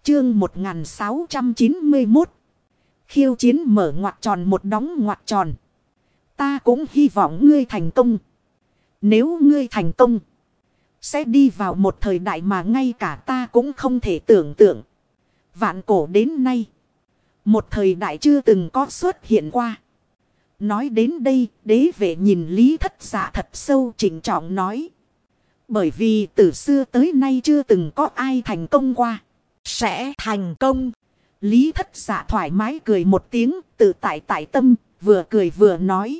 Chương 1691. Khiêu chiến mở ngoặc tròn một đóng ngoặc tròn. Ta cũng hy vọng ngươi thành công. Nếu ngươi thành công, sẽ đi vào một thời đại mà ngay cả ta cũng không thể tưởng tượng. Vạn cổ đến nay, một thời đại chưa từng có xuất hiện qua. Nói đến đây, đế vệ nhìn Lý Thất Dạ thật sâu trịnh trọng nói. Bởi vì từ xưa tới nay chưa từng có ai thành công qua. Sẽ thành công. Lý Thất Dạ thoải mái cười một tiếng, tự tại tại tâm, vừa cười vừa nói.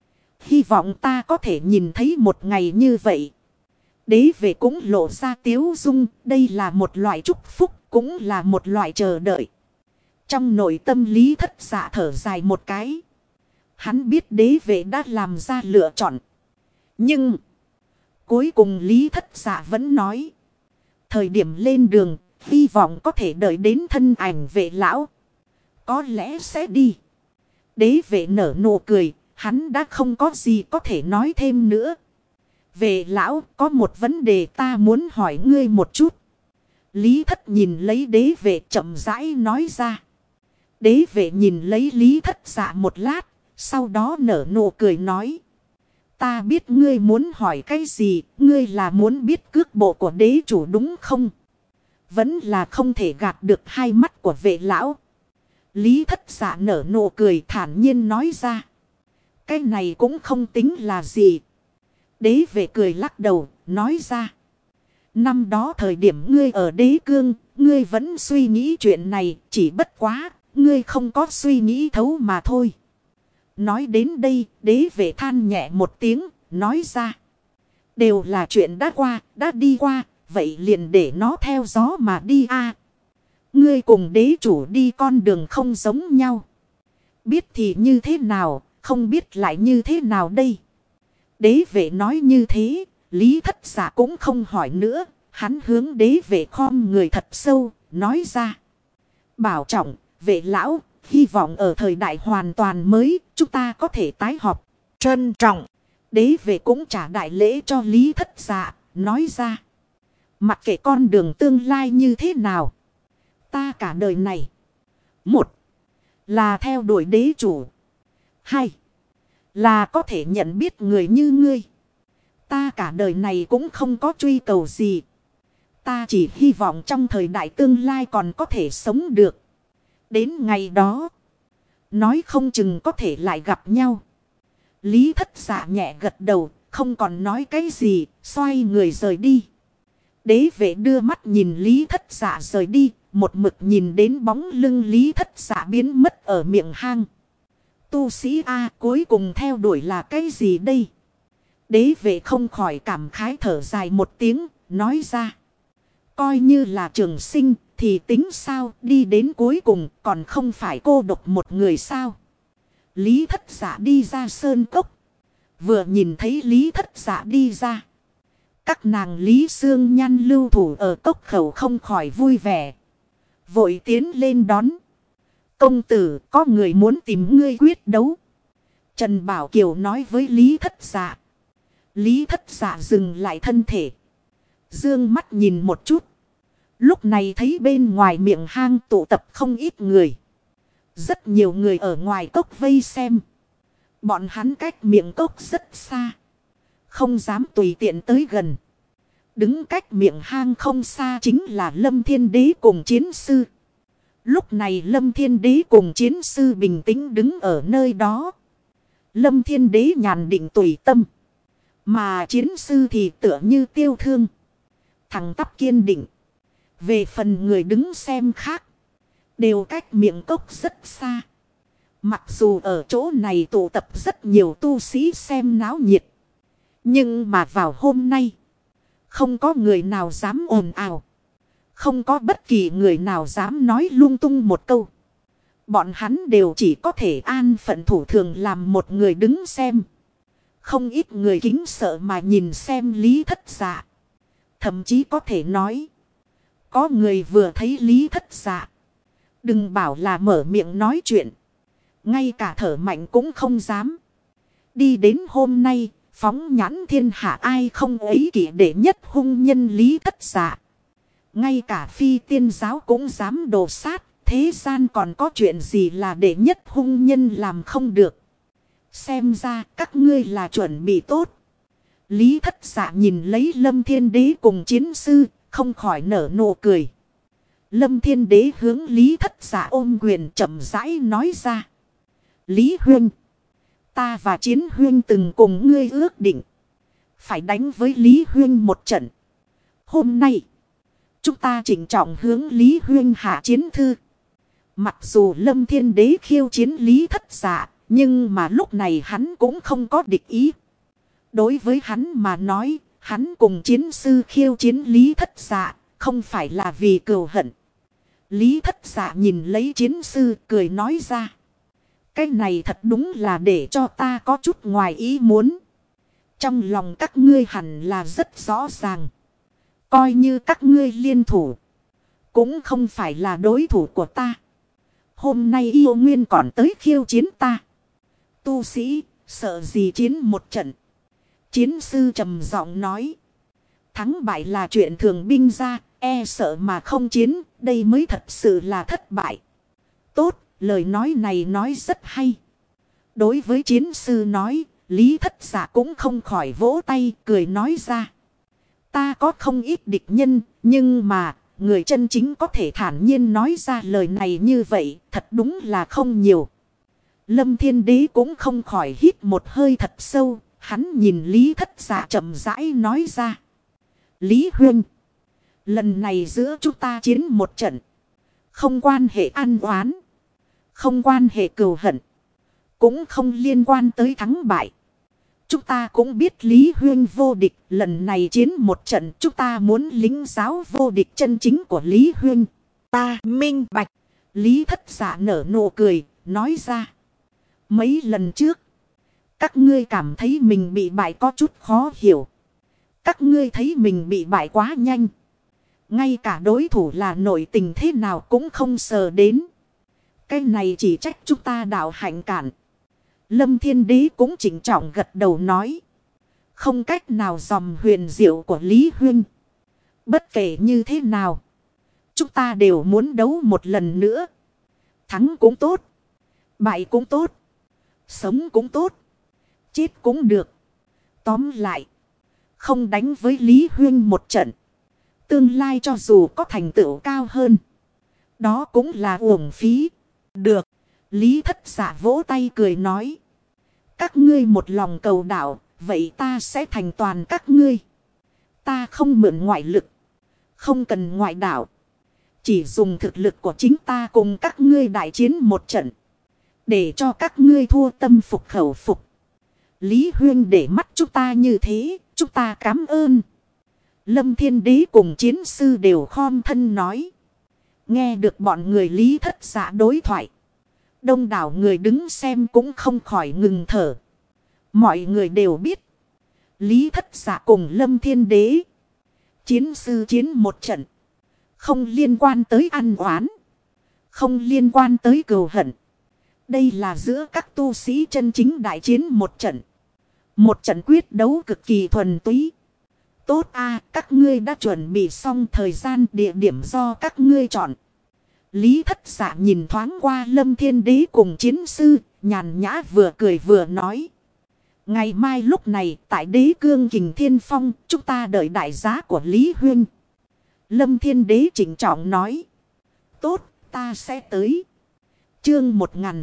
Hy vọng ta có thể nhìn thấy một ngày như vậy. Đế vệ cũng lộ ra tiếu dung, đây là một loại chúc phúc, cũng là một loại chờ đợi. Trong nội tâm Lý Thất Dạ thở dài một cái. Hắn biết đế vệ đã làm ra lựa chọn. Nhưng cuối cùng Lý Thất Dạ vẫn nói. Thời điểm lên đường, hy vọng có thể đợi đến thân ảnh vệ lão. Có lẽ sẽ đi. Đế vệ nở nụ cười, hắn đã không có gì có thể nói thêm nữa. Vệ lão, có một vấn đề ta muốn hỏi ngươi một chút. Lý Thất nhìn lấy đế vệ chậm rãi nói ra. Đế vệ nhìn lấy Lý Thất Dạ một lát, sau đó nở nụ cười nói. Ta biết ngươi muốn hỏi cái gì, ngươi là muốn biết cước bộ của đế chủ đúng không? Vẫn là không thể gạt được hai mắt của vệ lão. Lý Thất Dạ nở nụ cười thản nhiên nói ra. Cái này cũng không tính là gì. Đế vệ cười lắc đầu, nói ra. Năm đó thời điểm ngươi ở đế cương, ngươi vẫn suy nghĩ chuyện này, chỉ bất quá, ngươi không có suy nghĩ thấu mà thôi. Nói đến đây, đế vệ than nhẹ một tiếng, nói ra. Đều là chuyện đã qua, đã đi qua, vậy liền để nó theo gió mà đi a. Ngươi cùng đế chủ đi con đường không giống nhau. Biết thì như thế nào, không biết lại như thế nào đây. Đế vệ nói như thế, Lý Thất Dạ cũng không hỏi nữa. Hắn hướng đế vệ khom người thật sâu, nói ra. Bảo trọng, vệ lão, hy vọng ở thời đại hoàn toàn mới, chúng ta có thể tái họp. Trân trọng, đế vệ cũng trả đại lễ cho Lý Thất Dạ, nói ra. Mặc kệ con đường tương lai như thế nào, ta cả đời này. Một, là theo đuổi đế chủ. Hai, là có thể nhận biết người như ngươi. Ta cả đời này cũng không có truy cầu gì. Ta chỉ hy vọng trong thời đại tương lai còn có thể sống được. Đến ngày đó, nói không chừng có thể lại gặp nhau. Lý Thất Dạ nhẹ gật đầu, không còn nói cái gì, xoay người rời đi. Đế vệ đưa mắt nhìn Lý Thất Dạ rời đi, một mực nhìn đến bóng lưng Lý Thất Dạ biến mất ở miệng hang. Tu sĩ A cuối cùng theo đuổi là cái gì đây? Đế vệ không khỏi cảm khái thở dài một tiếng, nói ra. Coi như là trường sinh thì tính sao, đi đến cuối cùng còn không phải cô độc một người sao? Lý Thất Dạ đi ra sơn cốc. Vừa nhìn thấy Lý Thất Dạ đi ra, các nàng Lý Xương Nhan lưu thủ ở cốc khẩu không khỏi vui vẻ. Vội tiến lên đón. Công tử, có người muốn tìm ngươi quyết đấu. Trần Bảo Kiều nói với Lý Thất Dạ. Lý Thất Dạ dừng lại thân thể, dương mắt nhìn một chút. Lúc này thấy bên ngoài miệng hang tụ tập không ít người. Rất nhiều người ở ngoài cốc vây xem. Bọn hắn cách miệng cốc rất xa, không dám tùy tiện tới gần. Đứng cách miệng hang không xa chính là Lâm Thiên Đế cùng chiến sư. Lúc này Lâm Thiên Đế cùng chiến sư bình tĩnh đứng ở nơi đó. Lâm Thiên Đế nhàn định tùy tâm, mà chiến sư thì tựa như tiêu thương, thẳng tắp kiên định. Về phần người đứng xem khác, đều cách miệng cốc rất xa. Mặc dù ở chỗ này tụ tập rất nhiều tu sĩ xem náo nhiệt, nhưng mà vào hôm nay, không có người nào dám ồn ào. Không có bất kỳ người nào dám nói lung tung một câu. Bọn hắn đều chỉ có thể an phận thủ thường làm một người đứng xem. Không ít người kính sợ mà nhìn xem Lý Thất Dạ. Thậm chí có thể nói, có người vừa thấy Lý Thất Dạ, đừng bảo là mở miệng nói chuyện, ngay cả thở mạnh cũng không dám. Đi đến hôm nay, phóng nhãn thiên hạ ai không ấy kỷ đệ nhất hung nhân Lý Thất Dạ. Ngay cả phi tiên giáo cũng dám đồ sát. Thế gian còn có chuyện gì là đệ nhất hung nhân làm không được. Xem ra các ngươi là chuẩn bị tốt. Lý Thất Dạ nhìn lấy Lâm Thiên Đế cùng chiến sư, không khỏi nở nụ cười. Lâm Thiên Đế hướng Lý Thất Dạ ôm quyền chậm rãi nói ra. Lý Huynh, ta và Chiến Huynh từng cùng ngươi ước định. Phải đánh với Lý Huynh một trận. Hôm nay, chúng ta chỉnh trọng hướng Lý Huynh hạ chiến thư. Mặc dù Lâm Thiên Đế khiêu chiến Lý Thất Dạ, nhưng mà lúc này hắn cũng không có địch ý. Đối với hắn mà nói, hắn cùng chiến sư khiêu chiến Lý Thất Dạ, không phải là vì cừu hận. Lý Thất Dạ nhìn lấy chiến sư cười nói ra. Cái này thật đúng là để cho ta có chút ngoài ý muốn. Trong lòng các ngươi hẳn là rất rõ ràng. Coi như các ngươi liên thủ, cũng không phải là đối thủ của ta. Hôm nay yêu nguyên còn tới khiêu chiến ta. Tu sĩ, sợ gì chiến một trận. Chiến sư trầm giọng nói. Thắng bại là chuyện thường binh ra, e sợ mà không chiến, đây mới thật sự là thất bại. Tốt, lời nói này nói rất hay. Đối với chiến sư nói, Lý Thất Dạ cũng không khỏi vỗ tay, cười nói ra. Ta có không ít địch nhân, nhưng mà, người chân chính có thể thản nhiên nói ra lời này như vậy, thật đúng là không nhiều. Lâm Thiên Đế cũng không khỏi hít một hơi thật sâu, hắn nhìn Lý Thất Dạ chậm rãi nói ra. Lý Huynh, lần này giữa chúng ta chiến một trận, không quan hệ ăn oán, không quan hệ cừu hận, cũng không liên quan tới thắng bại. Chúng ta cũng biết Lý Huynh vô địch, lần này chiến một trận chúng ta muốn lính giáo vô địch chân chính của Lý Huynh. Ta minh bạch. Lý Thất Dạ nở nụ cười, nói ra. Mấy lần trước, các ngươi cảm thấy mình bị bại có chút khó hiểu. Các ngươi thấy mình bị bại quá nhanh. Ngay cả đối thủ là nội tình thế nào cũng không sờ đến. Cái này chỉ trách chúng ta đạo hạnh cản. Lâm Thiên Đế cũng chỉnh trọng gật đầu nói. Không cách nào dòm huyền diệu của Lý Huynh. Bất kể như thế nào, chúng ta đều muốn đấu một lần nữa. Thắng cũng tốt, bại cũng tốt, sống cũng tốt, chết cũng được. Tóm lại, không đánh với Lý Huynh một trận, tương lai cho dù có thành tựu cao hơn, đó cũng là uổng phí. Được. Lý Thất Dạ vỗ tay cười nói. Các ngươi một lòng cầu đạo, vậy ta sẽ thành toàn các ngươi. Ta không mượn ngoại lực, không cần ngoại đạo. Chỉ dùng thực lực của chính ta cùng các ngươi đại chiến một trận. Để cho các ngươi thua tâm phục khẩu phục. Lý Huynh để mắt chúng ta như thế, chúng ta cảm ơn. Lâm Thiên Đế cùng chiến sư đều khom thân nói. Nghe được bọn người Lý Thất Dạ đối thoại, đông đảo người đứng xem cũng không khỏi ngừng thở. Mọi người đều biết, Lý Thất Dạ cùng Lâm Thiên Đế chiến sư chiến một trận, không liên quan tới ăn oán, không liên quan tới cừu hận. Đây là giữa các tu sĩ chân chính đại chiến một trận. Một trận quyết đấu cực kỳ thuần túy. Tốt a, các ngươi đã chuẩn bị xong, thời gian địa điểm do các ngươi chọn. Lý Thất Dạ nhìn thoáng qua Lâm Thiên Đế cùng chiến sư, nhàn nhã vừa cười vừa nói. Ngày mai lúc này tại Đế Cương Kình Thiên Phong, chúng ta đợi đại giá của Lý Huynh. Lâm Thiên Đế chỉnh trọng nói. Tốt, ta sẽ tới. Chương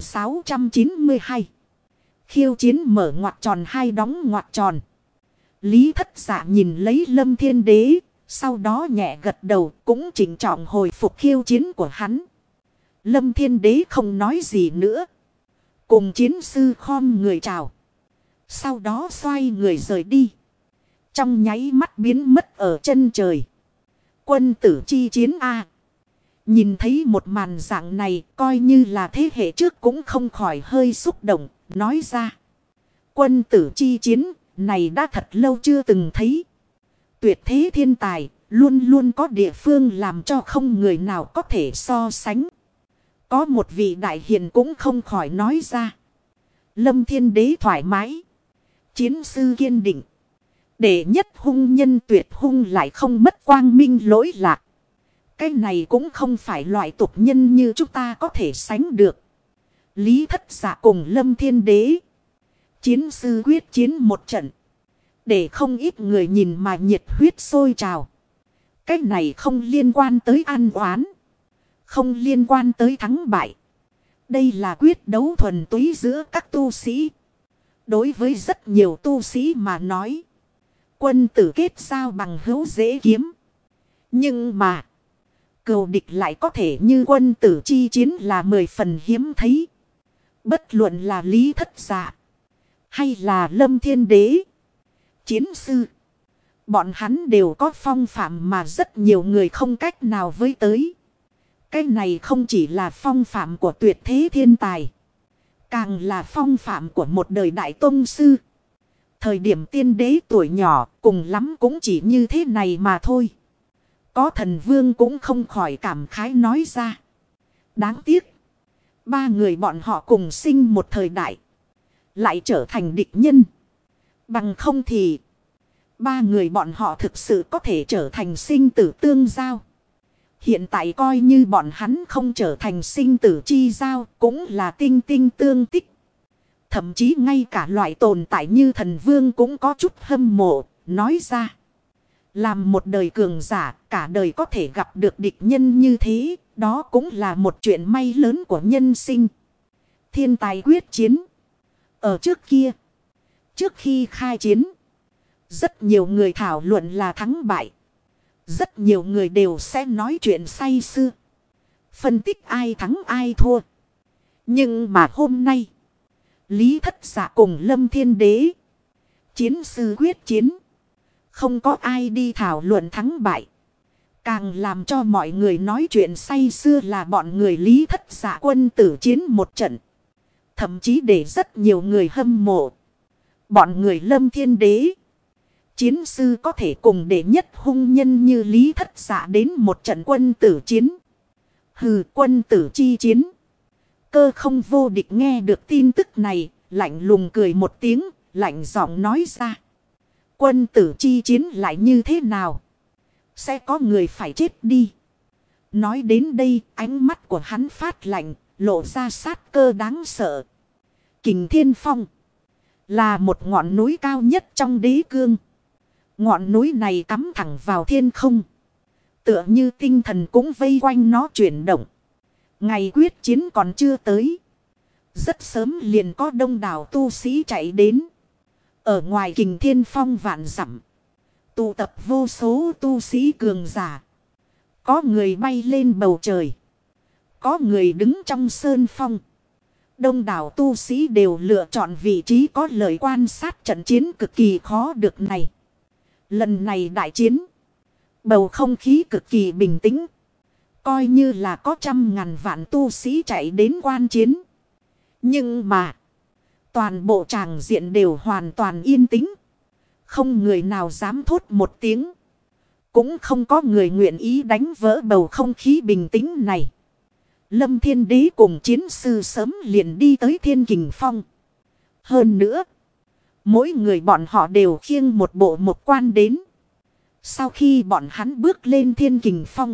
1692. Khiêu chiến mở ngoặc tròn hai đóng ngoặc tròn. Lý Thất Dạ nhìn lấy Lâm Thiên Đế, sau đó nhẹ gật đầu, cũng chỉnh trọng hồi phục khiêu chiến của hắn. Lâm Thiên Đế không nói gì nữa, cùng chiến sư khom người chào, sau đó xoay người rời đi. Trong nháy mắt biến mất ở chân trời. Quân tử chi chiến a. Nhìn thấy một màn dạng này, coi như là thế hệ trước cũng không khỏi hơi xúc động, nói ra. Quân tử chi chiến này đã thật lâu chưa từng thấy. Tuyệt thế thiên tài, luôn luôn có địa phương làm cho không người nào có thể so sánh. Có một vị đại hiền cũng không khỏi nói ra. Lâm Thiên Đế thoải mái, chiến sư kiên định. Đệ nhất hung nhân tuyệt hung lại không mất quang minh lỗi lạc. Cái này cũng không phải loại tục nhân như chúng ta có thể sánh được. Lý Thất Dạ cùng Lâm Thiên Đế. Chiến sư quyết chiến một trận. Để không ít người nhìn mà nhiệt huyết sôi trào. Cái này không liên quan tới an oán. Không liên quan tới thắng bại. Đây là quyết đấu thuần túy giữa các tu sĩ. Đối với rất nhiều tu sĩ mà nói. Quân tử kết giao bằng hữu dễ kiếm. Nhưng mà. Cừu địch lại có thể như quân tử chi chiến là 10 phần hiếm thấy. Bất luận là Lý Thất Dạ. Hay là Lâm Thiên Đế. Chiến sư. Bọn hắn đều có phong phạm mà rất nhiều người không cách nào với tới. Cái này không chỉ là phong phạm của tuyệt thế thiên tài. Càng là phong phạm của một đời đại tông sư. Thời điểm tiên đế tuổi nhỏ cùng lắm cũng chỉ như thế này mà thôi. Có thần vương cũng không khỏi cảm khái nói ra. Đáng tiếc. Ba người bọn họ cùng sinh một thời đại. Lại trở thành địch nhân. Bằng không thì. Ba người bọn họ thực sự có thể trở thành sinh tử tương giao. Hiện tại coi như bọn hắn không trở thành sinh tử chi giao cũng là tinh tinh tương tích. Thậm chí ngay cả loại tồn tại như thần vương cũng có chút hâm mộ, nói ra. Làm một đời cường giả, cả đời có thể gặp được địch nhân như thế, đó cũng là một chuyện may lớn của nhân sinh. Thiên tài quyết chiến. Ở trước kia, trước khi khai chiến, rất nhiều người thảo luận là thắng bại. Rất nhiều người đều sẽ nói chuyện say sưa. Phân tích ai thắng ai thua. Nhưng mà hôm nay. Lý Thất Dạ cùng Lâm Thiên Đế. Chiến sư quyết chiến. Không có ai đi thảo luận thắng bại. Càng làm cho mọi người nói chuyện say sưa là bọn người Lý Thất Dạ quân tử chiến một trận. Thậm chí để rất nhiều người hâm mộ. Bọn người Lâm Thiên Đế. Chiến sư có thể cùng đệ nhất hung nhân như Lý Thất Dạ đến một trận quân tử chiến. Hừ, quân tử chi chiến. Cơ không vô địch nghe được tin tức này, lạnh lùng cười một tiếng, lạnh giọng nói ra. Quân tử chi chiến lại như thế nào? Sẽ có người phải chết đi. Nói đến đây, ánh mắt của hắn phát lạnh, lộ ra sát cơ đáng sợ. Kình Thiên Phong là một ngọn núi cao nhất trong đế cương. Ngọn núi này cắm thẳng vào thiên không. Tựa như tinh thần cũng vây quanh nó chuyển động. Ngày quyết chiến còn chưa tới. Rất sớm liền có đông đảo tu sĩ chạy đến. Ở ngoài Kình Thiên Phong vạn dặm. Tụ tập vô số tu sĩ cường giả. Có người bay lên bầu trời. Có người đứng trong sơn phong. Đông đảo tu sĩ đều lựa chọn vị trí có lợi quan sát trận chiến cực kỳ khó được này. Lần này đại chiến. Bầu không khí cực kỳ bình tĩnh. Coi như là có 100.000 vạn tu sĩ chạy đến quan chiến. Nhưng mà. Toàn bộ tràng diện đều hoàn toàn yên tĩnh. Không người nào dám thốt một tiếng. Cũng không có người nguyện ý đánh vỡ bầu không khí bình tĩnh này. Lâm Thiên Đế cùng chiến sư sớm liền đi tới Thiên Kình Phong. Hơn nữa. Mỗi người bọn họ đều khiêng một bộ một quan đến. Sau khi bọn hắn bước lên Thiên Kình Phong.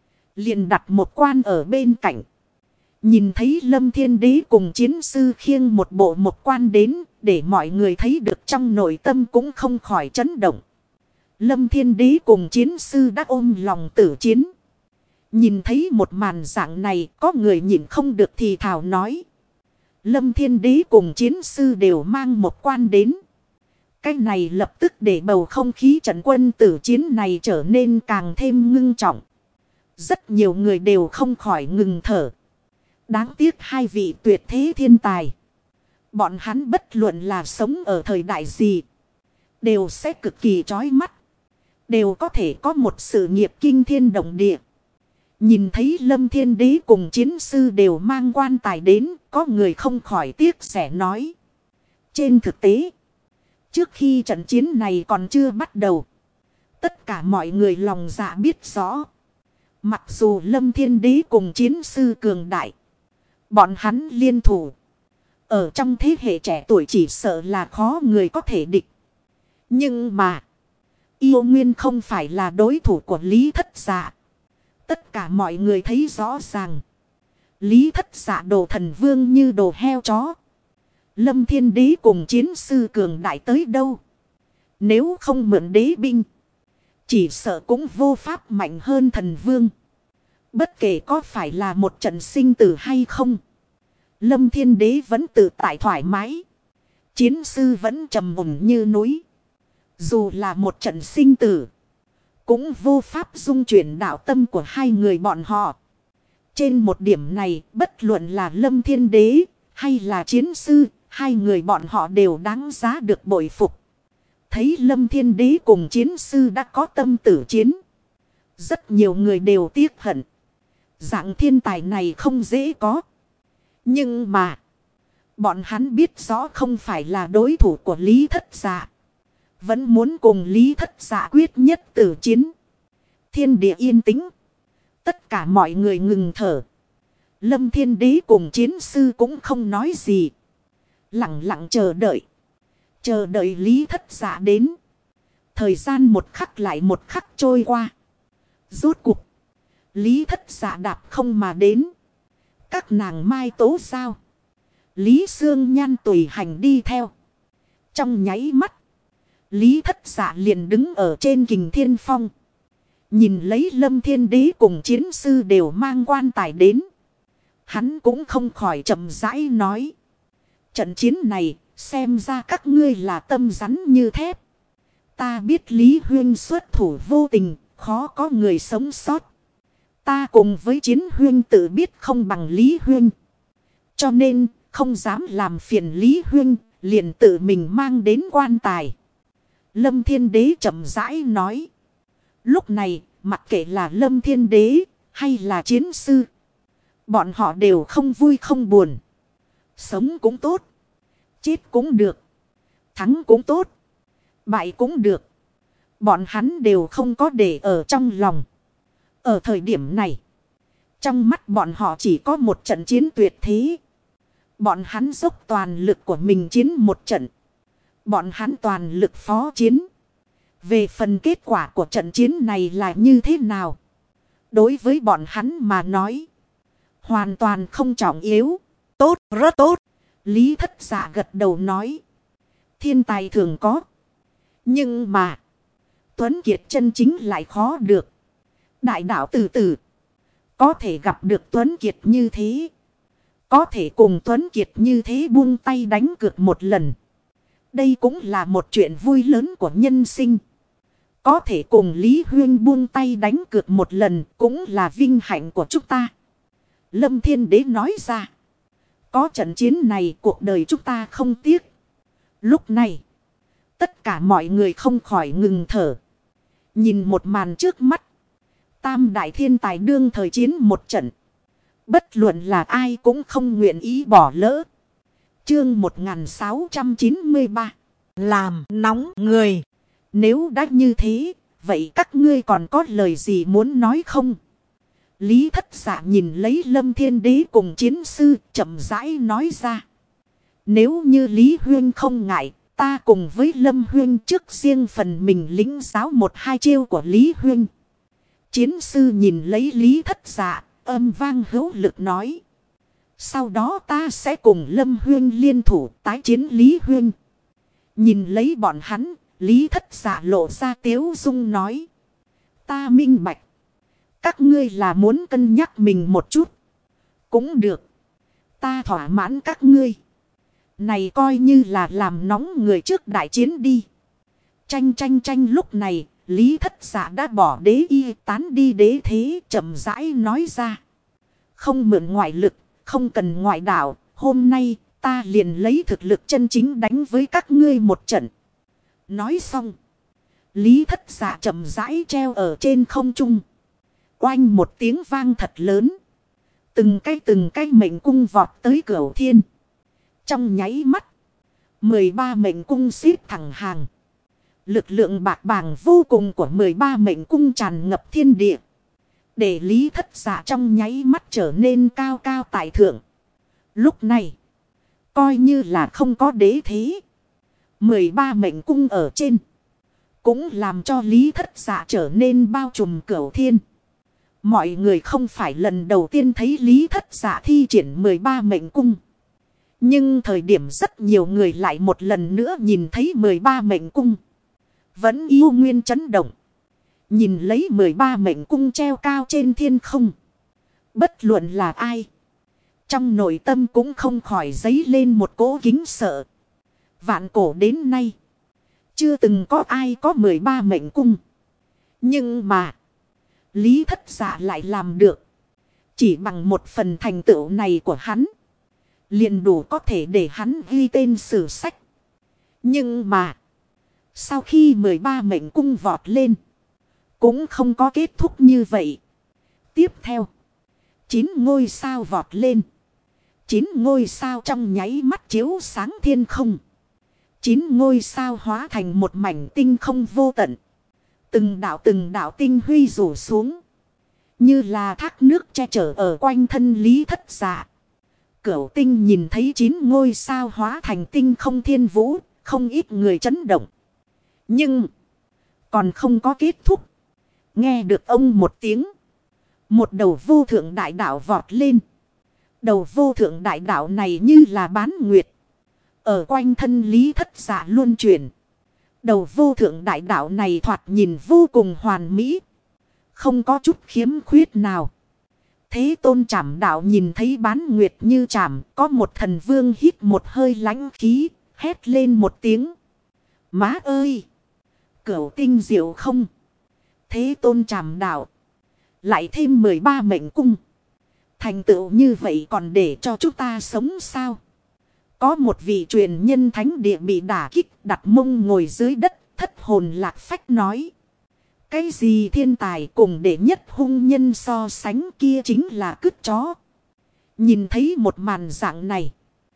Liền đặt một quan ở bên cạnh. Nhìn thấy Lâm Thiên Đế cùng chiến sư khiêng một bộ một quan đến. Để mọi người thấy được trong nội tâm cũng không khỏi chấn động. Lâm Thiên Đế cùng chiến sư đã ôm lòng tử chiến. Nhìn thấy một màn dạng này có người nhìn không được thì thảo nói. Lâm Thiên Đế cùng chiến sư đều mang một quan đến. Cái này lập tức để bầu không khí trận quân tử chiến này trở nên càng thêm ngưng trọng. Rất nhiều người đều không khỏi ngừng thở. Đáng tiếc hai vị tuyệt thế thiên tài. Bọn hắn bất luận là sống ở thời đại gì. Đều sẽ cực kỳ chói mắt. Đều có thể có một sự nghiệp kinh thiên động địa. Nhìn thấy Lâm Thiên Đế cùng chiến sư đều mang quan tài đến. Có người không khỏi tiếc rẻ nói. Trên thực tế. Trước khi trận chiến này còn chưa bắt đầu. Tất cả mọi người lòng dạ biết rõ. Mặc dù Lâm Thiên Đế cùng chiến sư cường đại. Bọn hắn liên thủ. Ở trong thế hệ trẻ tuổi chỉ sợ là khó người có thể địch. Nhưng mà. Yêu Nguyên không phải là đối thủ của Lý Thất Dạ. Tất cả mọi người thấy rõ ràng. Lý Thất Dạ đồ thần vương như đồ heo chó. Lâm Thiên Đế cùng chiến sư cường đại tới đâu. Nếu không mượn đế binh, chỉ sợ cũng vô pháp mạnh hơn thần vương. Bất kể có phải là một trận sinh tử hay không, Lâm Thiên Đế vẫn tự tại thoải mái. Chiến sư vẫn trầm mùng như núi. Dù là một trận sinh tử, cũng vô pháp dung chuyển đạo tâm của hai người bọn họ. Trên một điểm này, bất luận là Lâm Thiên Đế hay là chiến sư, hai người bọn họ đều đáng giá được bội phục. Thấy Lâm Thiên Đế cùng chiến sư đã có tâm tử chiến, rất nhiều người đều tiếc hận. Dạng thiên tài này không dễ có. Nhưng mà, bọn hắn biết rõ không phải là đối thủ của Lý Thất Dạ. Vẫn muốn cùng Lý Thất Dạ quyết nhất tử chiến. Thiên địa yên tĩnh. Tất cả mọi người ngừng thở. Lâm Thiên Đế cùng chiến sư cũng không nói gì. Lặng lặng chờ đợi. Chờ đợi Lý Thất Dạ đến. Thời gian một khắc lại một khắc trôi qua. Rốt cuộc, Lý Thất Dạ đạp không mà đến. Các nàng mai tố sao? Lý Sương Nhan tùy hành đi theo. Trong nháy mắt, Lý Thất Dạ liền đứng ở trên Kình Thiên Phong. Nhìn lấy Lâm Thiên Đế cùng chiến sư đều mang quan tài đến. Hắn cũng không khỏi chậm rãi nói. Trận chiến này, xem ra các ngươi là tâm rắn như thép. Ta biết Lý Huyên xuất thủ vô tình, khó có người sống sót. Ta cùng với chiến huyên tự biết không bằng Lý Huyên. Cho nên, không dám làm phiền Lý Huyên, liền tự mình mang đến quan tài. Lâm Thiên Đế chậm rãi nói. Lúc này, mặc kệ là Lâm Thiên Đế hay là chiến sư, bọn họ đều không vui không buồn. Sống cũng tốt, chết cũng được, thắng cũng tốt, bại cũng được. Bọn hắn đều không có để ở trong lòng. Ở thời điểm này, trong mắt bọn họ chỉ có một trận chiến tuyệt thế. Bọn hắn dốc toàn lực của mình chiến một trận. Bọn hắn toàn lực phó chiến. Về phần kết quả của trận chiến này là như thế nào? Đối với bọn hắn mà nói, hoàn toàn không trọng yếu. Tốt, rất tốt. Lý Thất Dạ gật đầu nói. Thiên tài thường có. Nhưng mà, Tuấn Kiệt chân chính lại khó được. Đại đạo từ từ. Có thể gặp được Tuấn Kiệt như thế. Có thể cùng Tuấn Kiệt như thế buông tay đánh cược một lần. Đây cũng là một chuyện vui lớn của nhân sinh. Có thể cùng Lý Huyên buông tay đánh cược một lần cũng là vinh hạnh của chúng ta. Lâm Thiên Đế nói ra. Có trận chiến này cuộc đời chúng ta không tiếc. Lúc này, tất cả mọi người không khỏi ngừng thở. Nhìn một màn trước mắt. Tam đại thiên tài đương thời chiến một trận. Bất luận là ai cũng không nguyện ý bỏ lỡ. Chương 1693. Làm nóng người. Nếu đã như thế, vậy các ngươi còn có lời gì muốn nói không? Lý Thất Dạ nhìn lấy Lâm Thiên Đế cùng chiến sư chậm rãi nói ra. Nếu như Lý Huyên không ngại, ta cùng với Lâm Huyên trước riêng phần mình lĩnh giáo một hai chiêu của Lý Huyên. Chiến sư nhìn lấy Lý Thất Dạ, âm vang hữu lực nói. Sau đó ta sẽ cùng Lâm Huyên liên thủ tái chiến Lý Huyên. Nhìn lấy bọn hắn, Lý Thất Dạ lộ ra tiếu dung nói. Ta minh bạch. Các ngươi là muốn cân nhắc mình một chút. Cũng được. Ta thỏa mãn các ngươi. Này coi như là làm nóng người trước đại chiến đi. Tranh lúc này, Lý Thất Dạ đã bỏ đế y tán đi đế thế chậm rãi nói ra. Không mượn ngoại lực, không cần ngoại đạo. Hôm nay ta liền lấy thực lực chân chính đánh với các ngươi một trận. Nói xong, Lý Thất Dạ chậm rãi treo ở trên không trung. Oanh một tiếng vang thật lớn. Từng cái mệnh cung vọt tới Cửu Thiên. Trong nháy mắt, 13 mệnh cung xếp thẳng hàng. Lực lượng bạc bàng vô cùng của 13 mệnh cung tràn ngập thiên địa. Để Lý Thất Dạ trong nháy mắt trở nên cao cao tại thượng. Lúc này, coi như là không có đế thế. 13 mệnh cung ở trên. Cũng làm cho Lý Thất Dạ trở nên bao trùm Cửu Thiên. Mọi người không phải lần đầu tiên thấy Lý Thất Dạ thi triển 13 mệnh cung. Nhưng thời điểm rất nhiều người lại một lần nữa nhìn thấy 13 mệnh cung. Vẫn yêu nguyên chấn động. Nhìn lấy 13 mệnh cung treo cao trên thiên không. Bất luận là ai. Trong nội tâm cũng không khỏi dấy lên một cỗ kính sợ. Vạn cổ đến nay. Chưa từng có ai có 13 mệnh cung. Nhưng mà. Lý Thất Dạ lại làm được. Chỉ bằng một phần thành tựu này của hắn. Liền đủ có thể để hắn ghi tên sử sách. Nhưng mà. Sau khi 13 mệnh cung vọt lên. Cũng không có kết thúc như vậy. Tiếp theo. 9 ngôi sao vọt lên. 9 ngôi sao trong nháy mắt chiếu sáng thiên không. 9 ngôi sao hóa thành một mảnh tinh không vô tận. Từng đạo tinh huy rủ xuống. Như là thác nước che chở ở quanh thân Lý Thất Dạ. Cửu tinh nhìn thấy 9 ngôi sao hóa thành tinh không thiên vũ. Không ít người chấn động. Nhưng. Còn không có kết thúc. Nghe được ông một tiếng. Một đầu vô thượng đại đạo vọt lên. Đầu vô thượng đại đạo này như là bán nguyệt. Ở quanh thân Lý Thất Dạ luôn chuyển. Đầu vô thượng đại đạo này thoạt nhìn vô cùng hoàn mỹ. Không có chút khiếm khuyết nào. Thế Tôn Trảm Đạo nhìn thấy bán nguyệt như trảm. Có một thần vương hít một hơi lãnh khí. Hét lên một tiếng. Má ơi! Cửu tinh diệu không? Thế Tôn Trảm Đạo. Lại thêm 13 mệnh cung. Thành tựu như vậy còn để cho chúng ta sống sao? Có một vị truyền nhân thánh địa bị đả kích, đặt mông ngồi dưới đất, thất hồn lạc phách nói. Cái gì thiên tài cùng đệ nhất hung nhân so sánh kia chính là cứt chó. Nhìn thấy một màn dạng này.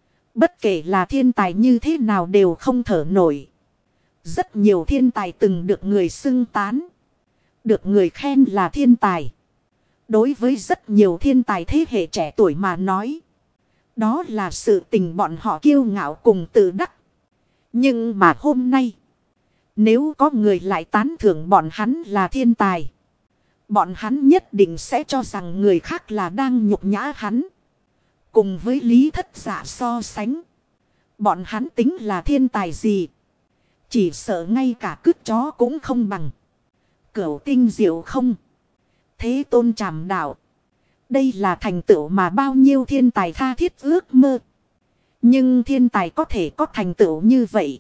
Bất kể là thiên tài như thế nào đều không thở nổi. Rất nhiều thiên tài từng được người xưng tán. Được người khen là thiên tài. Đối với rất nhiều thiên tài thế hệ trẻ tuổi mà nói. Đó là sự tình bọn họ kiêu ngạo cùng tự đắc. Nhưng mà hôm nay. Nếu có người lại tán thưởng bọn hắn là thiên tài. Bọn hắn nhất định sẽ cho rằng người khác là đang nhục nhã hắn. Cùng với Lý Thất Dạ so sánh. Bọn hắn tính là thiên tài gì. Chỉ sợ ngay cả cứt chó cũng không bằng. Cửu tinh diệu không? Thế Tôn Trảm Đạo. Đây là thành tựu mà bao nhiêu thiên tài tha thiết ước mơ. Nhưng thiên tài có thể có thành tựu như vậy.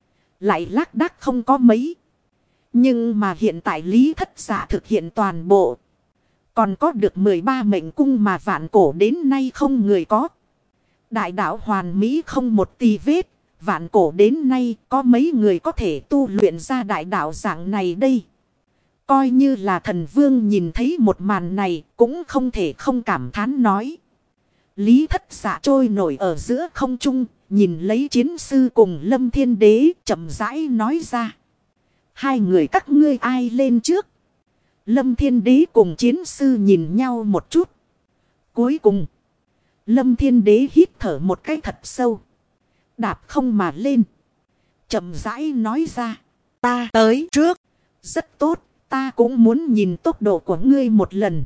Lại lác đác không có mấy. Nhưng mà hiện tại Lý Thất Dạ thực hiện toàn bộ. Còn có được 13 mệnh cung mà vạn cổ đến nay không người có. Đại đạo hoàn mỹ không một tì vết. Vạn cổ đến nay có mấy người có thể tu luyện ra đại đạo dạng này đây. Coi như là thần vương nhìn thấy một màn này cũng không thể không cảm thán nói. Lý Thất Dạ trôi nổi ở giữa không trung, nhìn lấy chiến sư cùng Lâm Thiên Đế chậm rãi nói ra. Hai người các ngươi ai lên trước? Lâm Thiên Đế cùng chiến sư nhìn nhau một chút. Cuối cùng, Lâm Thiên Đế hít thở một cái thật sâu. Đạp không mà lên. Chậm rãi nói ra. Ta tới trước. Rất tốt. Ta cũng muốn nhìn tốc độ của ngươi một lần.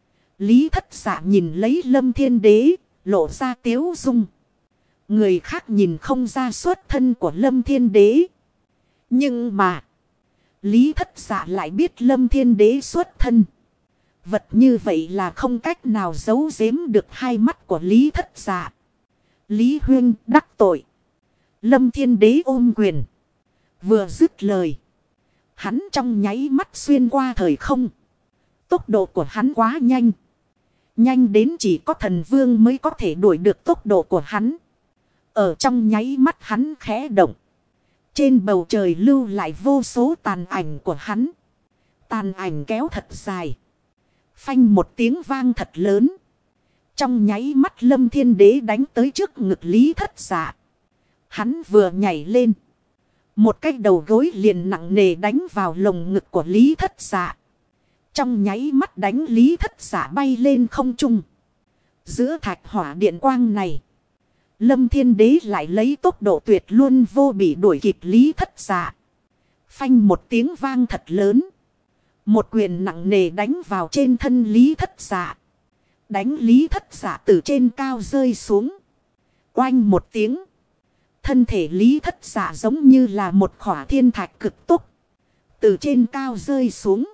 Lý Thất Dạ nhìn lấy Lâm Thiên Đế. Lộ ra tiếu dung. Người khác nhìn không ra xuất thân của Lâm Thiên Đế. Nhưng mà. Lý Thất Dạ lại biết Lâm Thiên Đế xuất thân. Vật như vậy là không cách nào giấu giếm được hai mắt của Lý Thất Dạ. Lý Huyên đắc tội. Lâm Thiên Đế ôm quyền. Vừa dứt lời. Hắn trong nháy mắt xuyên qua thời không. Tốc độ của hắn quá nhanh. Nhanh đến chỉ có thần vương mới có thể đuổi được tốc độ của hắn. Ở trong nháy mắt hắn khẽ động. Trên bầu trời lưu lại vô số tàn ảnh của hắn. Tàn ảnh kéo thật dài. Phanh một tiếng vang thật lớn. Trong nháy mắt Lâm Thiên Đế đánh tới trước ngực Lý Thất Dạ. Hắn vừa nhảy lên. Một cái đầu gối liền nặng nề đánh vào lồng ngực của Lý Thất Dạ. Trong nháy mắt đánh Lý Thất Dạ bay lên không trung. Giữa thạch hỏa điện quang này. Lâm Thiên Đế lại lấy tốc độ tuyệt luôn vô bị đuổi kịp Lý Thất Dạ. Phanh một tiếng vang thật lớn. Một quyền nặng nề đánh vào trên thân Lý Thất Dạ. Đánh Lý Thất Dạ từ trên cao rơi xuống. Oanh một tiếng. Thân thể Lý Thất Dạ giống như là một khỏa thiên thạch cực tốc. Từ trên cao rơi xuống.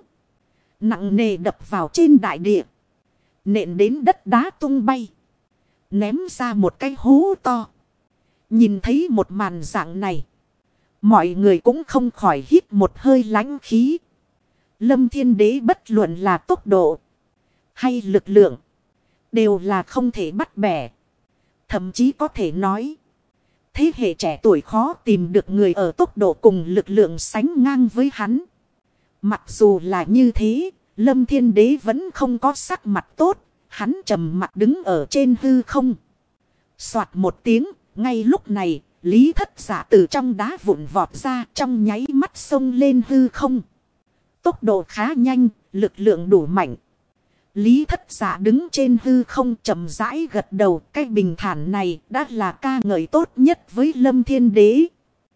Nặng nề đập vào trên đại địa. Nện đến đất đá tung bay. Ném ra một cái hố to. Nhìn thấy một màn dạng này. Mọi người cũng không khỏi hít một hơi lãnh khí. Lâm Thiên Đế bất luận là tốc độ hay lực lượng. Đều là không thể bắt bẻ. Thậm chí có thể nói. Thế hệ trẻ tuổi khó tìm được người ở tốc độ cùng lực lượng sánh ngang với hắn. Mặc dù là như thế. Lâm Thiên Đế vẫn không có sắc mặt tốt. Hắn trầm mặt đứng ở trên hư không. Soạt một tiếng. Ngay lúc này. Lý Thất Dạ từ trong đá vụn vọt ra. Trong nháy mắt xông lên hư không. Tốc độ khá nhanh. Lực lượng đủ mạnh. Lý Thất Dạ đứng trên hư không chậm rãi gật đầu. Cái bình thản này đã là ca ngợi tốt nhất với Lâm Thiên Đế.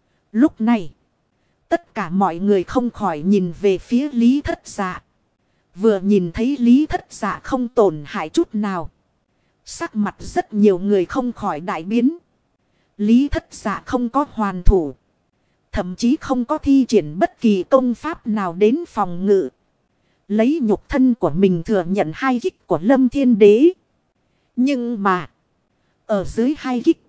Lúc này. Tất cả mọi người không khỏi nhìn về phía Lý Thất Dạ. Vừa nhìn thấy Lý Thất Dạ không tổn hại chút nào. Sắc mặt rất nhiều người không khỏi đại biến. Lý Thất Dạ không có hoàn thủ. Thậm chí không có thi triển bất kỳ công pháp nào đến phòng ngự. Lấy nhục thân của mình thừa nhận hai kích của Lâm Thiên Đế. Nhưng mà. Ở dưới hai kích.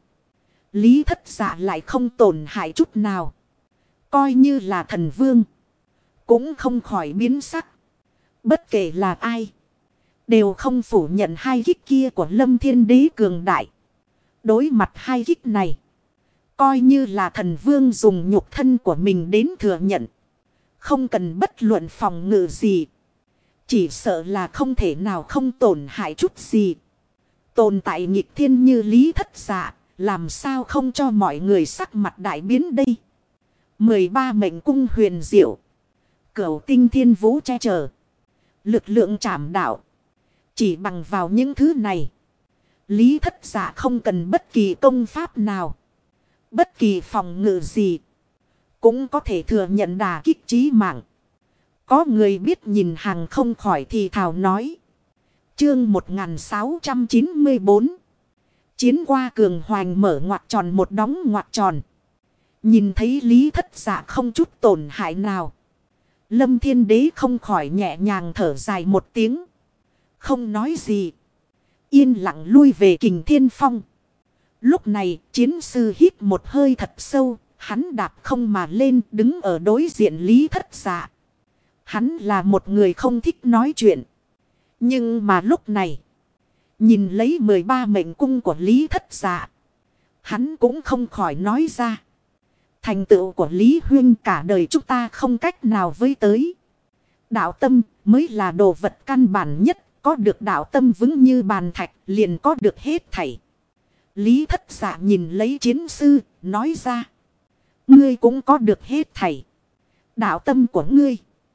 Lý Thất Dạ lại không tổn hại chút nào. Coi như là thần vương. Cũng không khỏi biến sắc. Bất kể là ai. Đều không phủ nhận hai kích kia của Lâm Thiên Đế cường đại. Đối mặt hai kích này. Coi như là thần vương dùng nhục thân của mình đến thừa nhận. Không cần bất luận phòng ngự gì. Chỉ sợ là không thể nào không tổn hại chút gì. Tồn tại nghịch thiên như Lý Thất Dạ. Làm sao không cho mọi người sắc mặt đại biến đây. 13 mệnh cung huyền diệu. Cửu tinh thiên vũ che chở. Lực lượng trảm đạo. Chỉ bằng vào những thứ này. Lý Thất Dạ không cần bất kỳ công pháp nào. Bất kỳ phòng ngự gì. Cũng có thể thừa nhận đả kích chí mạng. Có người biết nhìn hàng không khỏi thì thào nói. Chương 1694. Chiến qua cường hoành mở ngoặc tròn một đóng ngoặc tròn. Nhìn thấy Lý Thất Dạ không chút tổn hại nào. Lâm Thiên Đế không khỏi nhẹ nhàng thở dài một tiếng. Không nói gì. Yên lặng lui về Kình Thiên Phong. Lúc này chiến sư hít một hơi thật sâu. Hắn đạp không mà lên đứng ở đối diện Lý Thất Dạ. Hắn là một người không thích nói chuyện. Nhưng mà lúc này. Nhìn lấy 13 mệnh cung của Lý Thất Dạ. Hắn cũng không khỏi nói ra. Thành tựu của Lý Huyên cả đời chúng ta không cách nào với tới. Đạo tâm mới là đồ vật căn bản nhất. Có được đạo tâm vững như bàn thạch liền có được hết thảy. Lý Thất Dạ nhìn lấy chiến sư nói ra. Ngươi cũng có được hết thảy. Đạo tâm của ngươi.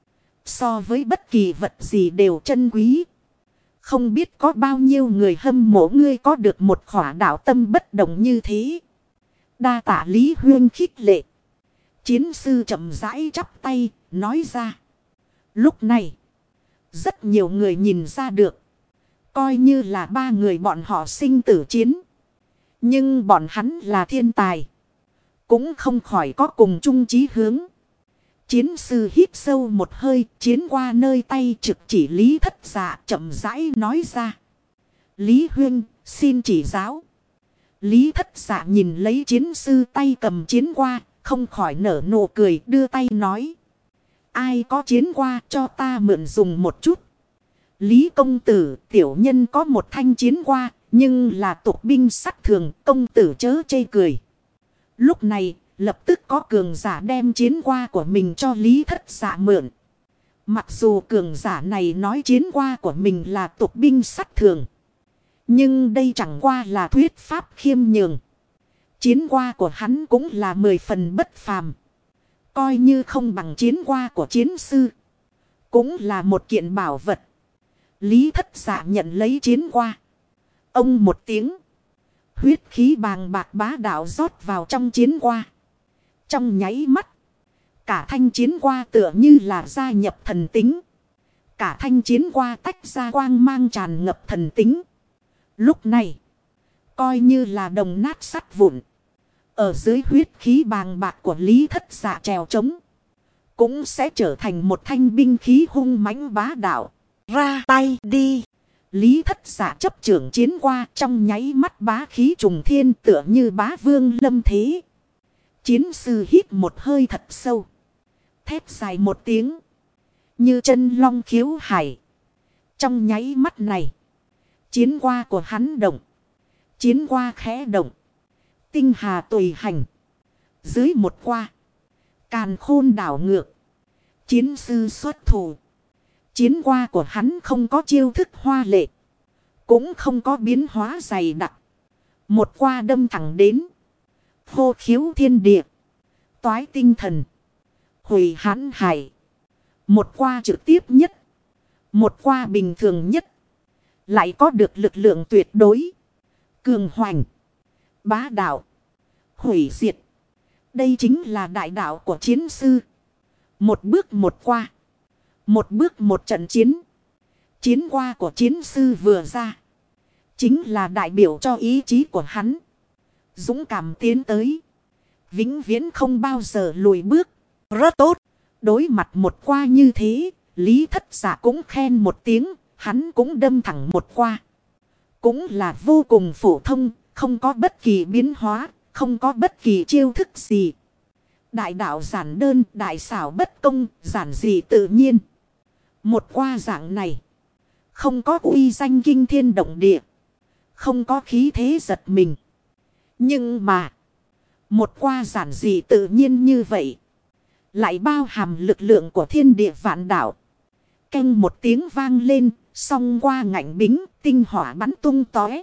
So với bất kỳ vật gì đều chân quý. Không biết có bao nhiêu người hâm mộ ngươi có được một khỏa đạo tâm bất động như thế. Đa tạ Lý Huyên khích lệ. Chiến sư chậm rãi chắp tay, nói ra. Lúc này, rất nhiều người nhìn ra được. Coi như là ba người bọn họ sinh tử chiến. Nhưng bọn hắn là thiên tài. Cũng không khỏi có cùng chung chí hướng. Chiến sư hít sâu một hơi, chiến qua nơi tay trực chỉ Lý Thất Dạ chậm rãi nói ra. Lý Huyên, xin chỉ giáo. Lý Thất Dạ nhìn lấy chiến sư tay cầm chiến qua, không khỏi nở nụ cười đưa tay nói. Ai có chiến qua cho ta mượn dùng một chút. Lý công tử, tiểu nhân có một thanh chiến qua, nhưng là tục binh sắt thường, công tử chớ chê cười. Lúc này, lập tức có cường giả đem chiến qua của mình cho Lý Thất Dạ mượn. Mặc dù cường giả này nói chiến qua của mình là tục binh sắt thường. Nhưng đây chẳng qua là thuyết pháp khiêm nhường. Chiến qua của hắn cũng là 10 phần bất phàm. Coi như không bằng chiến qua của chiến sư. Cũng là một kiện bảo vật. Lý Thất Dạ nhận lấy chiến qua. Ông một tiếng. Huyết khí bàng bạc bá đạo rót vào trong chiến qua. Trong nháy mắt. Cả thanh chiến qua tựa như là gia nhập thần tính. Cả thanh chiến qua tách ra quang mang tràn ngập thần tính. Lúc này, coi như là đồng nát sắt vụn. Ở dưới huyết khí bàng bạc của Lý Thất Dạ trèo trống, cũng sẽ trở thành một thanh binh khí hung mãnh bá đạo. Ra tay đi. Lý Thất Dạ chấp trưởng chiến qua, trong nháy mắt bá khí trùng thiên, tựa như bá vương lâm thế. Chiến sư hít một hơi thật sâu, thét dài một tiếng, như chân long khiếu hải. Trong nháy mắt này, chiến qua của hắn động, chiến qua khẽ động, tinh hà tùy hành. Dưới một qua, càn khôn đảo ngược, chiến sư xuất thủ. Chiến qua của hắn không có chiêu thức hoa lệ, cũng không có biến hóa dày đặc. Một qua đâm thẳng đến, hô khiếu thiên địa, toái tinh thần, hủy hãn hải. Một qua trực tiếp nhất, một qua bình thường nhất, lại có được lực lượng tuyệt đối, cường hoành, bá đạo, hủy diệt. Đây chính là đại đạo của chiến sư. Một bước một qua, một bước một trận chiến. Chiến qua của chiến sư vừa ra, chính là đại biểu cho ý chí của hắn. Dũng cảm tiến tới, vĩnh viễn không bao giờ lùi bước. Rất tốt. Đối mặt một qua như thế, Lý Thất Dạ cũng khen một tiếng. Hắn cũng đâm thẳng một qua, cũng là vô cùng phổ thông, không có bất kỳ biến hóa, không có bất kỳ chiêu thức gì. Đại đạo giản đơn, đại xảo bất công, giản dị tự nhiên. Một qua dạng này, không có uy danh kinh thiên động địa, không có khí thế giật mình. Nhưng mà, một qua giản dị tự nhiên như vậy, lại bao hàm lực lượng của thiên địa vạn đạo. Canh một tiếng vang lên, song qua ngạnh bính, tinh hỏa bắn tung tóe.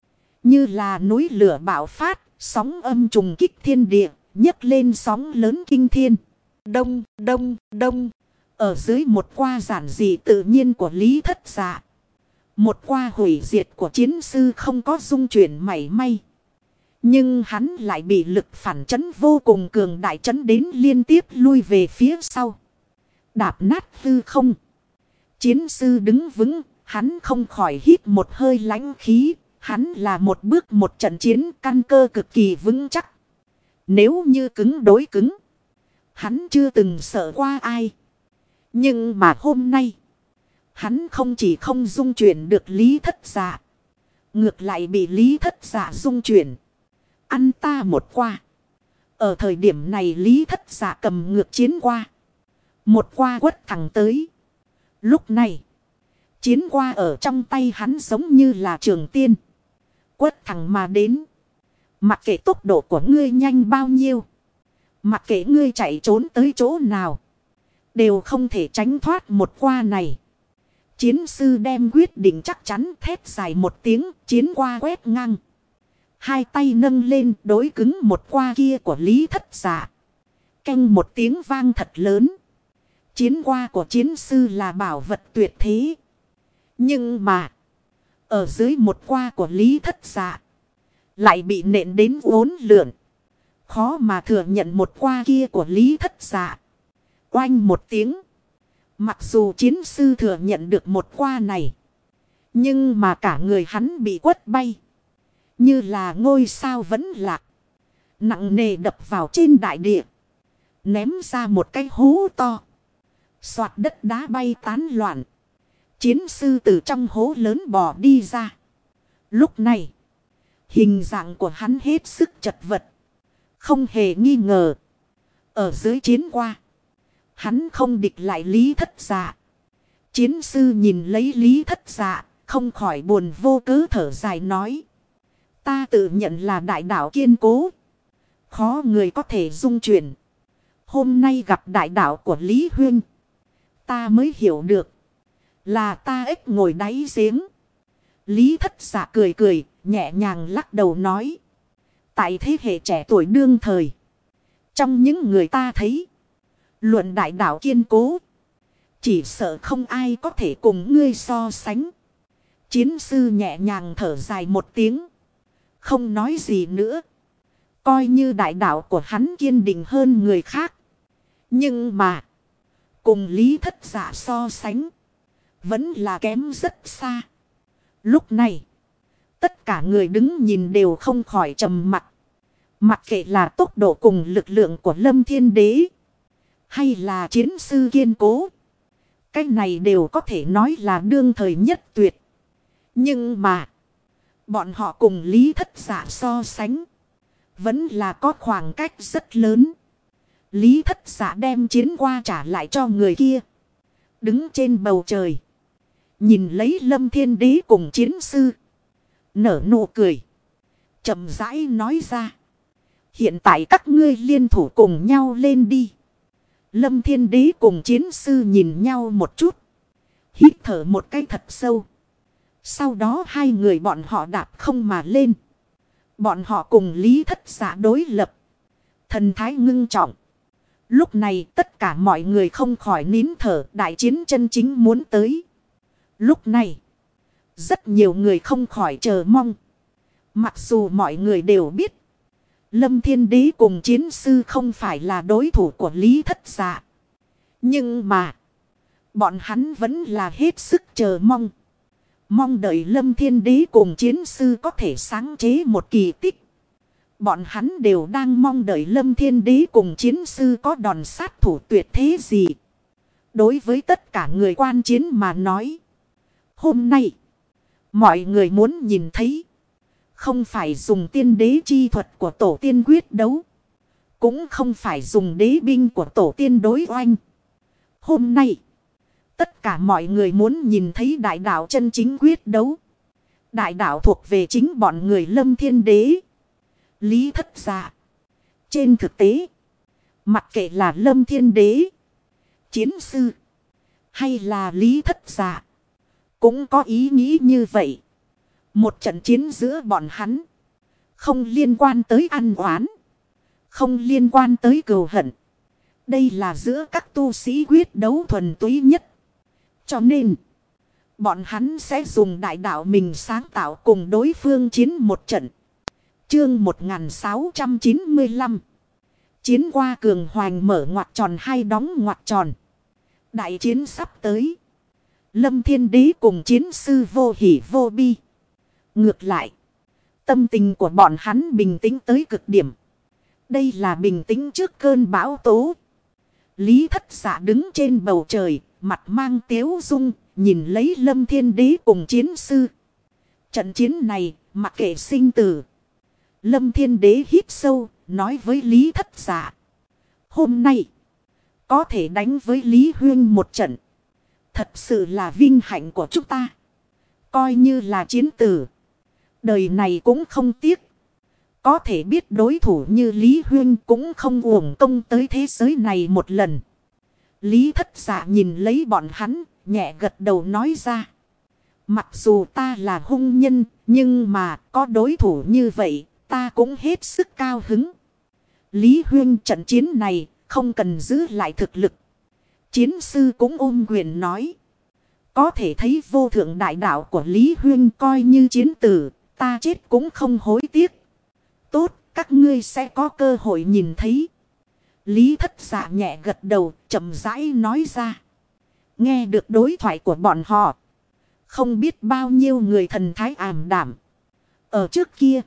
Như là núi lửa bạo phát, sóng âm trùng kích thiên địa, nhấc lên sóng lớn kinh thiên. Đông, đông, đông. Ở dưới một qua giản dị tự nhiên của Lý Thất Dạ, một qua hủy diệt của chiến sư không có dung chuyển mảy may. Nhưng hắn lại bị lực phản chấn vô cùng cường đại chấn đến liên tiếp lui về phía sau. Đạp nát hư không. Chiến sư đứng vững, hắn không khỏi hít một hơi lãnh khí. Hắn là một bước một trận chiến, căn cơ cực kỳ vững chắc. Nếu như cứng đối cứng, hắn chưa từng sợ qua ai. Nhưng mà hôm nay, hắn không chỉ không dung chuyển được Lý Thất Dạ, ngược lại bị Lý Thất Dạ dung chuyển. Ăn ta một qua. Ở thời điểm này Lý Thất Dạ cầm ngược chiến qua, một qua quất thẳng tới. Lúc này, chiến qua ở trong tay hắn giống như là trường tiên, quất thẳng mà đến. Mặc kệ tốc độ của ngươi nhanh bao nhiêu, mặc kệ ngươi chạy trốn tới chỗ nào, đều không thể tránh thoát một qua này. Chiến sư đem quyết định chắc chắn, thét dài một tiếng, chiến qua quét ngang. Hai tay nâng lên đối cứng một qua kia của Lý Thất Dạ. Canh một tiếng vang thật lớn. Chiến qua của chiến sư là bảo vật tuyệt thế. Nhưng mà, ở dưới một qua của Lý Thất Dạ, lại bị nện đến uốn lượn. Khó mà thừa nhận một qua kia của Lý Thất Dạ. Oanh một tiếng. Mặc dù chiến sư thừa nhận được một qua này, nhưng mà cả người hắn bị quất bay, như là ngôi sao vẫn lạc, nặng nề đập vào trên đại địa, ném ra một cái hố to. Soạt đất đá bay tán loạn. Chiến sư từ trong hố lớn bò đi ra. Lúc này, hình dạng của hắn hết sức chật vật, không hề nghi ngờ. Ở dưới chiến qua, hắn không địch lại Lý Thất Dạ. Chiến sư nhìn lấy Lý Thất Dạ, không khỏi buồn vô cớ thở dài nói: ta tự nhận là đại đạo kiên cố, khó người có thể dung chuyển. Hôm nay gặp đại đạo của Lý Huynh, ta mới hiểu được là ta ếch ngồi đáy giếng. Lý Thất Dạ cười cười, nhẹ nhàng lắc đầu nói: tại thế hệ trẻ tuổi đương thời, trong những người ta thấy, luận đại đạo kiên cố, chỉ sợ không ai có thể cùng ngươi so sánh. Chiến sư nhẹ nhàng thở dài một tiếng, không nói gì nữa. Coi như đại đạo của hắn kiên định hơn người khác, nhưng mà cùng Lý Thất Dạ so sánh, vẫn là kém rất xa. Lúc này, tất cả người đứng nhìn đều không khỏi trầm mặc. Mặc kệ là tốc độ cùng lực lượng của Lâm Thiên Đế, hay là chiến sư kiên cố, cái này đều có thể nói là đương thời nhất tuyệt. Nhưng mà, bọn họ cùng Lý Thất Dạ so sánh, vẫn là có khoảng cách rất lớn. Lý Thất Dạ đem chiến qua trả lại cho người kia. Đứng trên bầu trời, nhìn lấy Lâm Thiên Đế cùng chiến sư, nở nụ cười, chậm rãi nói ra. Hiện tại các ngươi liên thủ cùng nhau lên đi. Lâm Thiên Đế cùng chiến sư nhìn nhau một chút, hít thở một cái thật sâu. Sau đó hai người bọn họ đạp không mà lên. Bọn họ cùng Lý Thất Dạ đối lập, thần thái ngưng trọng. Lúc này tất cả mọi người không khỏi nín thở, đại chiến chân chính muốn tới. Lúc này, rất nhiều người không khỏi chờ mong. Mặc dù mọi người đều biết, Lâm Thiên Đế cùng chiến sư không phải là đối thủ của Lý Thất Dạ. Nhưng mà, bọn hắn vẫn là hết sức chờ mong. Mong đợi Lâm Thiên Đế cùng chiến sư có thể sáng chế một kỳ tích. Bọn hắn đều đang mong đợi Lâm Thiên Đế cùng chiến sư có đòn sát thủ tuyệt thế gì. Đối với tất cả người quan chiến mà nói, hôm nay, mọi người muốn nhìn thấy, không phải dùng tiên đế chi thuật của tổ tiên quyết đấu, cũng không phải dùng đế binh của tổ tiên đối oanh. Hôm nay, tất cả mọi người muốn nhìn thấy đại đạo chân chính quyết đấu. Đại đạo thuộc về chính bọn người Lâm Thiên Đế, Lý Thất Dạ. Trên thực tế, mặc kệ là Lâm Thiên Đế, chiến sư, hay là Lý Thất Dạ, cũng có ý nghĩ như vậy. Một trận chiến giữa bọn hắn, không liên quan tới ăn oán, không liên quan tới cừu hận. Đây là giữa các tu sĩ quyết đấu thuần túy nhất. Cho nên, bọn hắn sẽ dùng đại đạo mình sáng tạo cùng đối phương chiến một trận. Chương 1695. Chiến qua cường hoành mở ngoặc tròn hay đóng ngoặc tròn. Đại chiến sắp tới. Lâm Thiên Đế cùng chiến sư vô hỉ vô bi. Ngược lại, tâm tình của bọn hắn bình tĩnh tới cực điểm. Đây là bình tĩnh trước cơn bão tố. Lý Thất Dạ đứng trên bầu trời, mặt mang tiếu dung, nhìn lấy Lâm Thiên Đế cùng chiến sư. Trận chiến này, mặc kệ sinh tử. Lâm Thiên Đế hít sâu, nói với Lý Thất Dạ. Hôm nay, có thể đánh với Lý Huyên một trận. Thật sự là vinh hạnh của chúng ta. Coi như là chiến tử, đời này cũng không tiếc. Có thể biết đối thủ như Lý Huyên cũng không uổng công tới thế giới này một lần. Lý Thất Dạ nhìn lấy bọn hắn, nhẹ gật đầu nói ra. Mặc dù ta là hung nhân, nhưng mà có đối thủ như vậy, ta cũng hết sức cao hứng. Lý Huyên, trận chiến này, không cần giữ lại thực lực. Chiến sư cũng ôm quyền nói. Có thể thấy vô thượng đại đạo của Lý Huyên coi như chiến tử, ta chết cũng không hối tiếc. Tốt, các ngươi sẽ có cơ hội nhìn thấy. Lý Thất Dạ nhẹ gật đầu, chậm rãi nói ra. Nghe được đối thoại của bọn họ, không biết bao nhiêu người thần thái ảm đạm. Ở trước kia,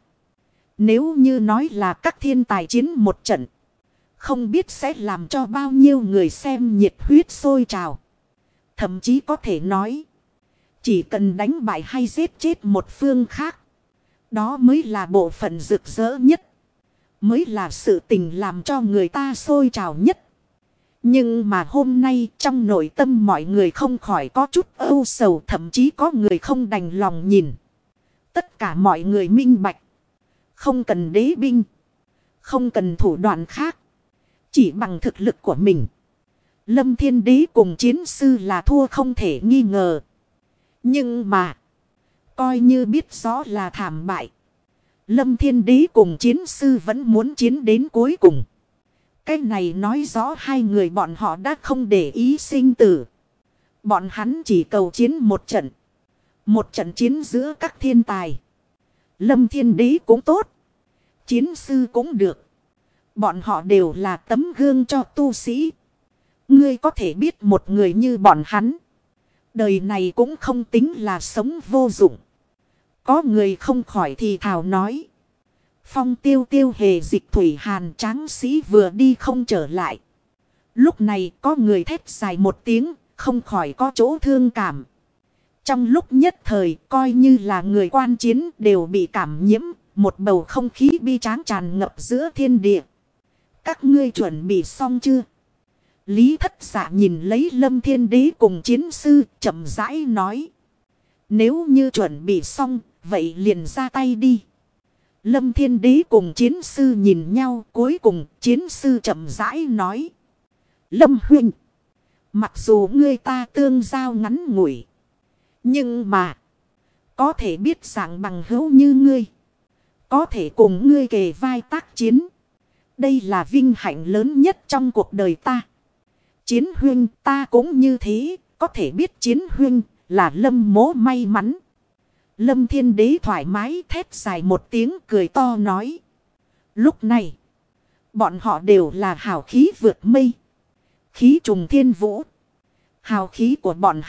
nếu như nói là các thiên tài chiến một trận, không biết sẽ làm cho bao nhiêu người xem nhiệt huyết sôi trào. Thậm chí có thể nói, chỉ cần đánh bại hay giết chết một phương khác, đó mới là bộ phận rực rỡ nhất, mới là sự tình làm cho người ta sôi trào nhất. Nhưng mà hôm nay trong nội tâm mọi người không khỏi có chút âu sầu, thậm chí có người không đành lòng nhìn. Tất cả mọi người minh bạch. Không cần đế binh, không cần thủ đoạn khác, chỉ bằng thực lực của mình, Lâm Thiên Đế cùng chiến sư là thua không thể nghi ngờ. Nhưng mà, coi như biết rõ là thảm bại, Lâm Thiên Đế cùng chiến sư vẫn muốn chiến đến cuối cùng. Cái này nói rõ hai người bọn họ đã không để ý sinh tử. Bọn hắn chỉ cầu chiến một trận. Một trận chiến giữa các thiên tài. Lâm Thiên Đế cũng tốt, chiến sư cũng được. Bọn họ đều là tấm gương cho tu sĩ. Ngươi có thể biết một người như bọn hắn, Đời này cũng không tính là sống vô dụng. Có người không khỏi thì thào nói. Phong tiêu tiêu hề dịch thủy hàn tráng sĩ vừa đi không trở lại. Lúc này có người thét dài một tiếng, không khỏi có chỗ thương cảm. Trong lúc nhất thời coi như là người quan chiến đều bị cảm nhiễm, một bầu không khí bi tráng tràn ngập giữa thiên địa. Các ngươi chuẩn bị xong chưa? Lý Thất Dạ nhìn lấy Lâm Thiên Đế cùng chiến sư chậm rãi nói. Nếu như chuẩn bị xong, vậy liền ra tay đi. Lâm Thiên Đế cùng chiến sư nhìn nhau, cuối cùng chiến sư chậm rãi nói. Lâm huynh, mặc dù ngươi ta tương giao ngắn ngủi, nhưng mà có thể biết rằng bằng hữu như ngươi, có thể cùng ngươi kề vai tác chiến. Đây là vinh hạnh lớn nhất trong cuộc đời ta. Chiến huynh ta cũng như thế, có thể biết chiến huynh là Lâm mỗ may mắn. Lâm Thiên Đế thoải mái thét dài một tiếng cười to nói. Lúc này, bọn họ đều là hào khí vượt mây. Khí trùng thiên vũ. Hào khí của bọn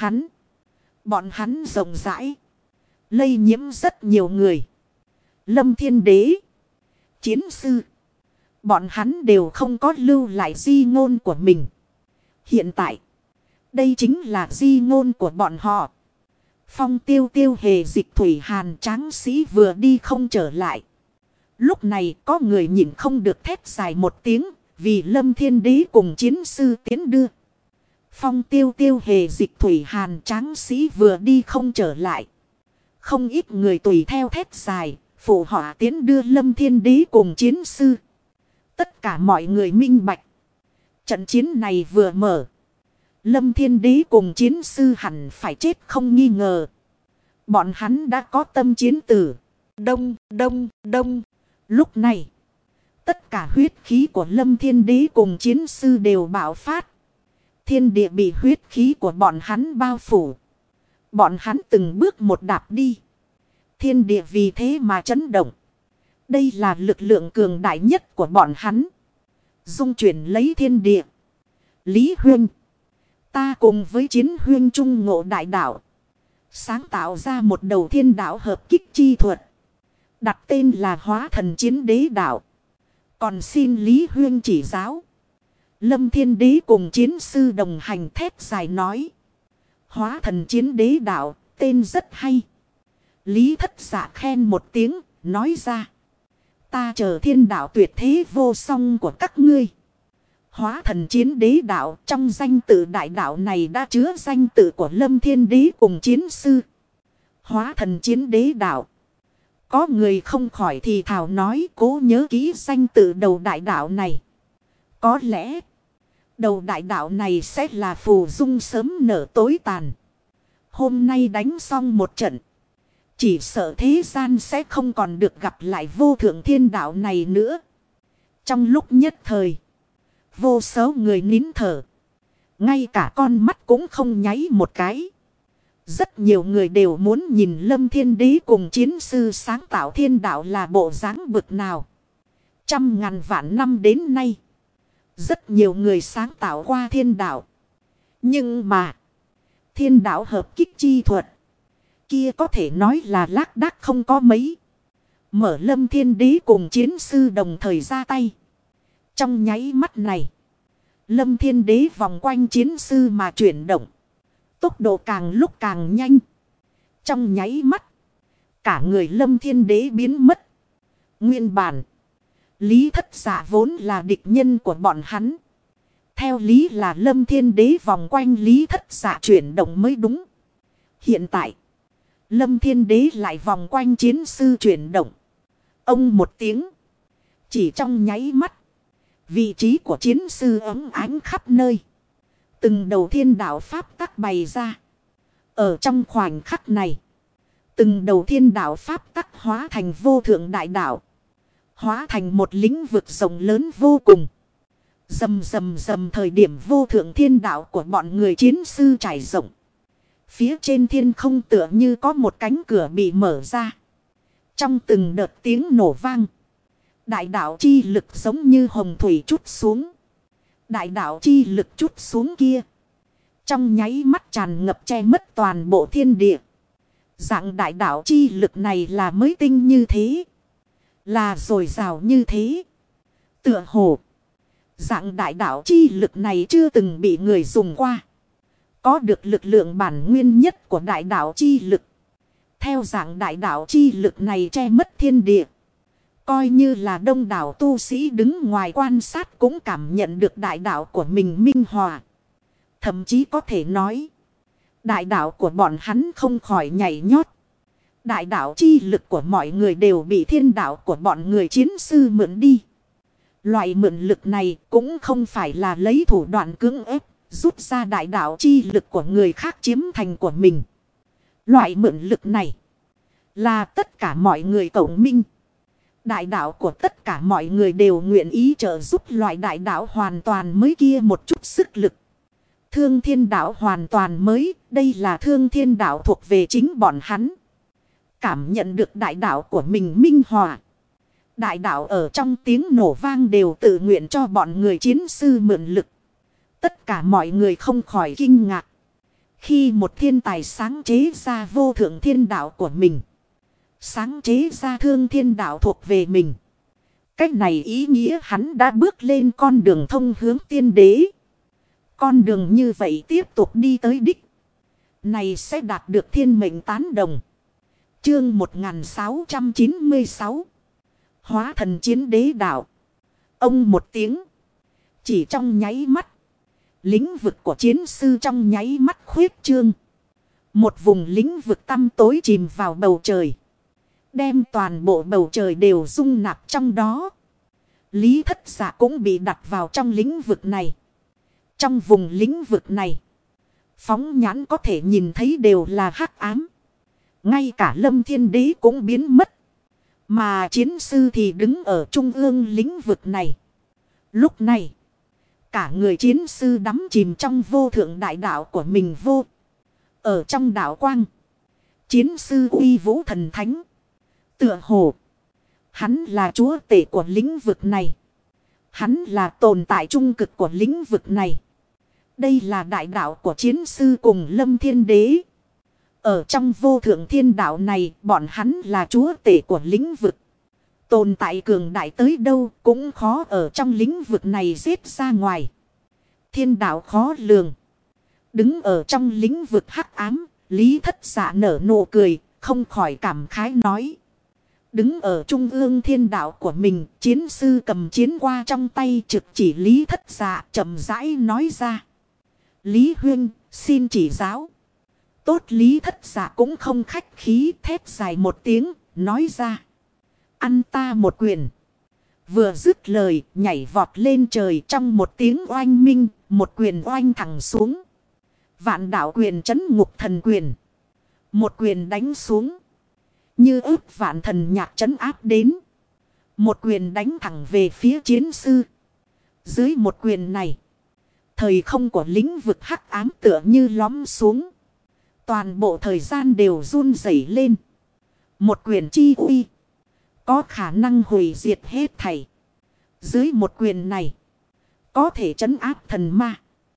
hắn rộng rãi. Lây nhiễm rất nhiều người. Lâm Thiên Đế, chiến sư, bọn hắn đều không có lưu lại di ngôn của mình. Hiện tại, đây chính là di ngôn của bọn họ. Phong tiêu tiêu hề dịch thủy hàn tráng sĩ vừa đi không trở lại. Lúc này có người nhìn không được thét dài một tiếng, vì Lâm Thiên Đế cùng chiến sư tiến đưa. Phong tiêu tiêu hề dịch thủy hàn tráng sĩ vừa đi không trở lại. Không ít người tùy theo thét dài, phụ họ tiến đưa Lâm Thiên Đế cùng chiến sư. Tất cả mọi người minh bạch. Trận chiến này vừa mở, Lâm Thiên Đế cùng chiến sư hẳn phải chết không nghi ngờ. Bọn hắn đã có tâm chiến tử. Đông. Lúc này, tất cả huyết khí của Lâm Thiên Đế cùng chiến sư đều bạo phát. Thiên địa bị huyết khí của bọn hắn bao phủ. Bọn hắn từng bước một đạp đi. Thiên địa vì thế mà chấn động. Đây là lực lượng cường đại nhất của bọn hắn. Dung chuyển lấy thiên địa. Lý huynh, ta cùng với chiến huynh trung ngộ đại đạo, sáng tạo ra một đầu thiên đạo hợp kích chi thuật. Đặt tên là Hóa Thần Chiến Đế Đạo. Còn xin Lý huynh chỉ giáo. Lâm Thiên Đế cùng chiến sư đồng hành thét dài nói. Hóa Thần Chiến Đế Đạo, tên rất hay. Lý Thất Dạ khen một tiếng, nói ra. Ta chờ thiên đạo tuyệt thế vô song của các ngươi. Hóa Thần Chiến Đế Đạo, trong danh tự đại đạo này đã chứa danh tự của Lâm Thiên Đế cùng chiến sư. Hóa Thần Chiến Đế Đạo. Có người không khỏi thì thào nói cố nhớ kỹ danh tự đầu đại đạo này. Có lẽ đầu đại đạo này sẽ là phù dung sớm nở tối tàn. Hôm nay đánh xong một trận, chỉ sợ thế gian sẽ không còn được gặp lại vô thượng thiên đạo này nữa. Trong lúc nhất thời, vô số người nín thở. Ngay cả con mắt cũng không nháy một cái. Rất nhiều người đều muốn nhìn Lâm Thiên Đế cùng chiến sư sáng tạo thiên đạo là bộ dáng bực nào. Trăm ngàn vạn năm đến nay, rất nhiều người sáng tạo qua thiên đạo. Nhưng mà, thiên đạo hợp kích chi thuật kia có thể nói là lác đác không có mấy. Mở Lâm Thiên Đế cùng chiến sư đồng thời ra tay. Trong nháy mắt này, Lâm Thiên Đế vòng quanh chiến sư mà chuyển động. Tốc độ càng lúc càng nhanh. Trong nháy mắt, cả người Lâm Thiên Đế biến mất. Nguyên bản, Lý Thất Dạ vốn là địch nhân của bọn hắn. Theo lý là Lâm Thiên Đế vòng quanh Lý Thất Dạ chuyển động mới đúng. Hiện tại, Lâm Thiên Đế lại vòng quanh chiến sư chuyển động. Ông một tiếng, chỉ trong nháy mắt, vị trí của chiến sư ấm ánh khắp nơi. Từng đầu thiên đạo pháp tắc bày ra. Ở trong khoảnh khắc này, từng đầu thiên đạo pháp tắc hóa thành vô thượng đại đạo. Hóa thành một lĩnh vực rộng lớn vô cùng. Rầm rầm rầm thời điểm vô thượng thiên đạo của bọn người chiến sư trải rộng. Phía trên thiên không tựa như có một cánh cửa bị mở ra. Trong từng đợt tiếng nổ vang, đại đạo chi lực giống như hồng thủy trút xuống. Đại đạo chi lực trút xuống kia, Trong nháy mắt tràn ngập che mất toàn bộ thiên địa. Dạng đại đạo chi lực này là mới tinh như thế. Là dồi dào như thế. Tựa hồ. Dạng đại đạo chi lực này chưa từng bị người dùng qua. Có được lực lượng bản nguyên nhất của đại đạo chi lực. Theo dạng đại đạo chi lực này che mất thiên địa. Coi như là đông đảo tu sĩ đứng ngoài quan sát cũng cảm nhận được đại đạo của mình minh hòa. Thậm chí có thể nói. Đại đạo của bọn hắn không khỏi nhảy nhót. Đại đạo chi lực của mọi người đều bị thiên đạo của bọn người chiến sư mượn đi. Loại mượn lực này cũng không phải là lấy thủ đoạn cưỡng ép. Rút ra đại đạo chi lực của người khác chiếm thành của mình. Loại mượn lực này là tất cả mọi người cộng minh. Đại đạo của tất cả mọi người đều nguyện ý trợ giúp loại đại đạo hoàn toàn mới kia một chút sức lực. Thương thiên đạo hoàn toàn mới, đây là thương thiên đạo thuộc về chính bọn hắn. Cảm nhận được đại đạo của mình minh hòa. Đại đạo ở trong tiếng nổ vang đều tự nguyện cho bọn người chiến sư mượn lực. Tất cả mọi người không khỏi kinh ngạc. Khi một thiên tài sáng chế ra vô thượng thiên đạo của mình. Sáng chế ra thương thiên đạo thuộc về mình. Cách này ý nghĩa hắn đã bước lên con đường thông hướng tiên đế. Con đường như vậy tiếp tục đi tới đích. Này sẽ đạt được thiên mệnh tán đồng. Chương 1696. Hóa thần chiến đế đạo. Ông một tiếng. Chỉ trong nháy mắt. Lĩnh vực của chiến sư trong nháy mắt khuyết trương. Một vùng lĩnh vực tăm tối chìm vào bầu trời. Đem toàn bộ bầu trời đều dung nạp trong đó. Lý Thất Dạ cũng bị đặt vào trong lĩnh vực này. Trong vùng lĩnh vực này. Phóng nhãn có thể nhìn thấy đều là hắc ám. Ngay cả Lâm Thiên Đế cũng biến mất. Mà chiến sư thì đứng ở trung ương lĩnh vực này. Lúc này. Cả người chiến sư đắm chìm trong vô thượng đại đạo của mình vô. Ở trong đạo quang. Chiến sư uy vũ thần thánh. Tựa hồ. Hắn là chúa tể của lĩnh vực này. Hắn là tồn tại trung cực của lĩnh vực này. Đây là đại đạo của chiến sư cùng Lâm Thiên Đế. Ở trong vô thượng thiên đạo này bọn hắn là chúa tể của lĩnh vực. Tồn tại cường đại tới đâu cũng khó ở trong lĩnh vực này giết ra ngoài. Thiên đạo khó lường. Đứng ở trong lĩnh vực hắc ám, Lý Thất Dạ nở nụ cười, không khỏi cảm khái nói. Đứng ở trung ương thiên đạo của mình, chiến sư cầm chiến qua trong tay trực chỉ Lý Thất Dạ chậm rãi nói ra. Lý Huynh, xin chỉ giáo. Tốt, Lý Thất Dạ cũng không khách khí, thét dài một tiếng, nói ra. Ăn ta một quyền. Vừa dứt lời, nhảy vọt lên trời trong một tiếng oanh minh, một quyền oanh thẳng xuống. Vạn đạo quyền trấn ngục thần quyền. Một quyền đánh xuống. Như ước vạn thần nhạc trấn áp đến. Một quyền đánh thẳng về phía chiến sư. Dưới một quyền này. Thời không của lĩnh vực hắc ám tựa như lõm xuống. Toàn bộ thời gian đều run rẩy lên. Một quyền chi uy. Có khả năng hủy diệt hết thảy. Dưới một quyền này. Có thể trấn áp thần ma.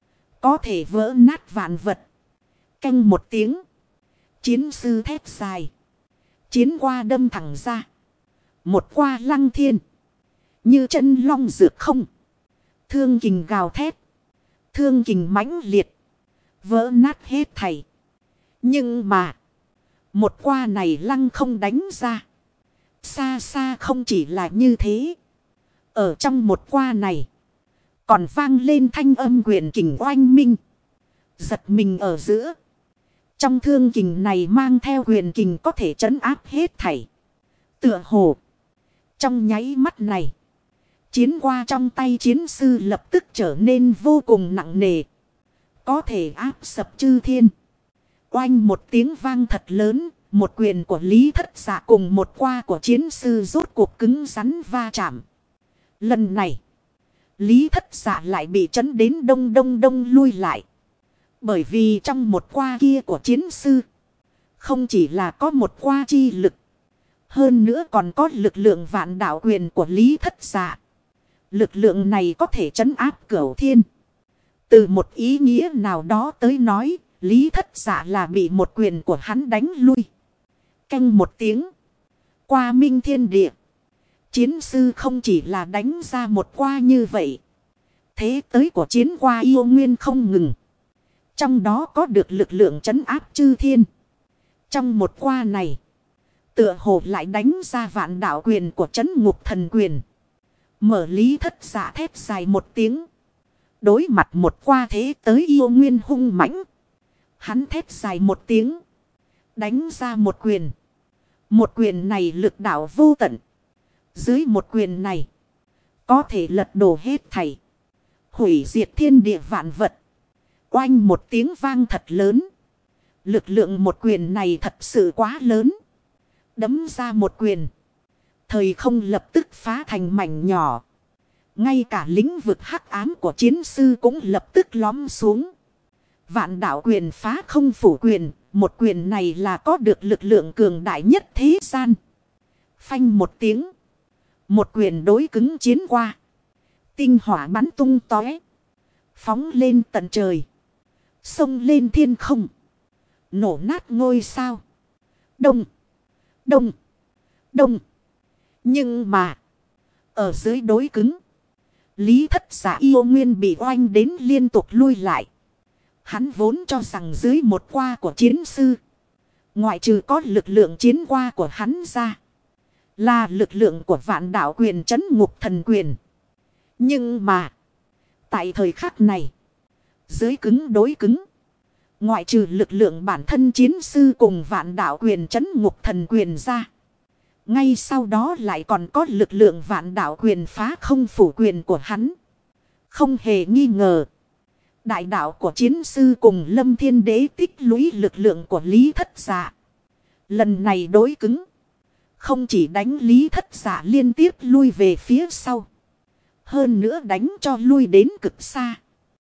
Có thể vỡ nát vạn vật. Canh một tiếng. Chiến sư thét dài. Chiến qua đâm thẳng ra. Một qua lăng thiên. Như chân long dược không. Thương kình gào thét. Thương kình mãnh liệt. Vỡ nát hết thảy. Nhưng mà. Một qua này lăng không đánh ra. Xa xa không chỉ là như thế. Ở trong một qua này. Còn vang lên thanh âm quyền kình oanh minh. Giật mình ở giữa. Trong thương kình này mang theo quyền kình có thể trấn áp hết thảy. Tựa hồ. Trong nháy mắt này. Chiến qua trong tay chiến sư lập tức trở nên vô cùng nặng nề. Có thể áp sập chư thiên. Oanh một tiếng vang thật lớn. Một quyền của Lý Thất Dạ cùng một qua của chiến sư rốt cuộc cứng rắn va chạm. Lần này. Lý Thất Dạ lại bị chấn đến đông lui lại. Bởi vì trong một qua kia của chiến sư. Không chỉ là có một qua chi lực. Hơn nữa còn có lực lượng vạn đạo quyền của Lý Thất Dạ. Lực lượng này có thể trấn áp cửu thiên. Từ một ý nghĩa nào đó tới nói, Lý Thất Dạ là bị một quyền của hắn đánh lui. Canh một tiếng. Qua minh thiên địa. Chiến sư không chỉ là đánh ra một qua như vậy. Thế tới của chiến qua yêu nguyên không ngừng. Trong đó có được lực lượng trấn áp chư thiên. Trong một qua này, tựa hồ lại đánh ra vạn đạo quyền của trấn ngục thần quyền. Mở Lý Thất Dạ thét dài một tiếng. Đối mặt một qua thế tới yêu nguyên hung mãnh. Hắn thét dài một tiếng. Đánh ra một quyền. Một quyền này lực đạo vô tận. Dưới một quyền này, có thể lật đổ hết thảy. Hủy diệt thiên địa vạn vật. Oanh một tiếng vang thật lớn. Lực lượng một quyền này thật sự quá lớn. Đấm ra một quyền. Thời không lập tức phá thành mảnh nhỏ. Ngay cả lĩnh vực hắc ám của chiến sư cũng lập tức lõm xuống. Vạn đạo quyền phá không phủ quyền. Một quyền này là có được lực lượng cường đại nhất thế gian. Phanh một tiếng. Một quyền đối cứng chiến qua. Tinh hỏa bắn tung tóe. Phóng lên tận trời. Xông lên thiên không. Nổ nát ngôi sao. Đông. Đông. Đông. Nhưng mà. Ở dưới đối cứng. Lý Thất Dạ yêu nguyên bị oanh đến liên tục lui lại. Hắn vốn cho rằng dưới một qua của chiến sư. Ngoại trừ có lực lượng chiến qua của hắn ra. Là lực lượng của vạn đạo quyền trấn ngục thần quyền. Nhưng mà. Tại thời khắc này. Dưới cứng đối cứng. Ngoại trừ lực lượng bản thân chiến sư cùng vạn đạo quyền trấn ngục thần quyền ra. Ngay sau đó lại còn có lực lượng vạn đạo quyền phá không phủ quyền của hắn. Không hề nghi ngờ. Đại đạo của chiến sư cùng Lâm Thiên Đế tích lũy lực lượng của Lý Thất Dạ. Lần này đối cứng. Không chỉ đánh Lý Thất Dạ liên tiếp lui về phía sau. Hơn nữa đánh cho lui đến cực xa.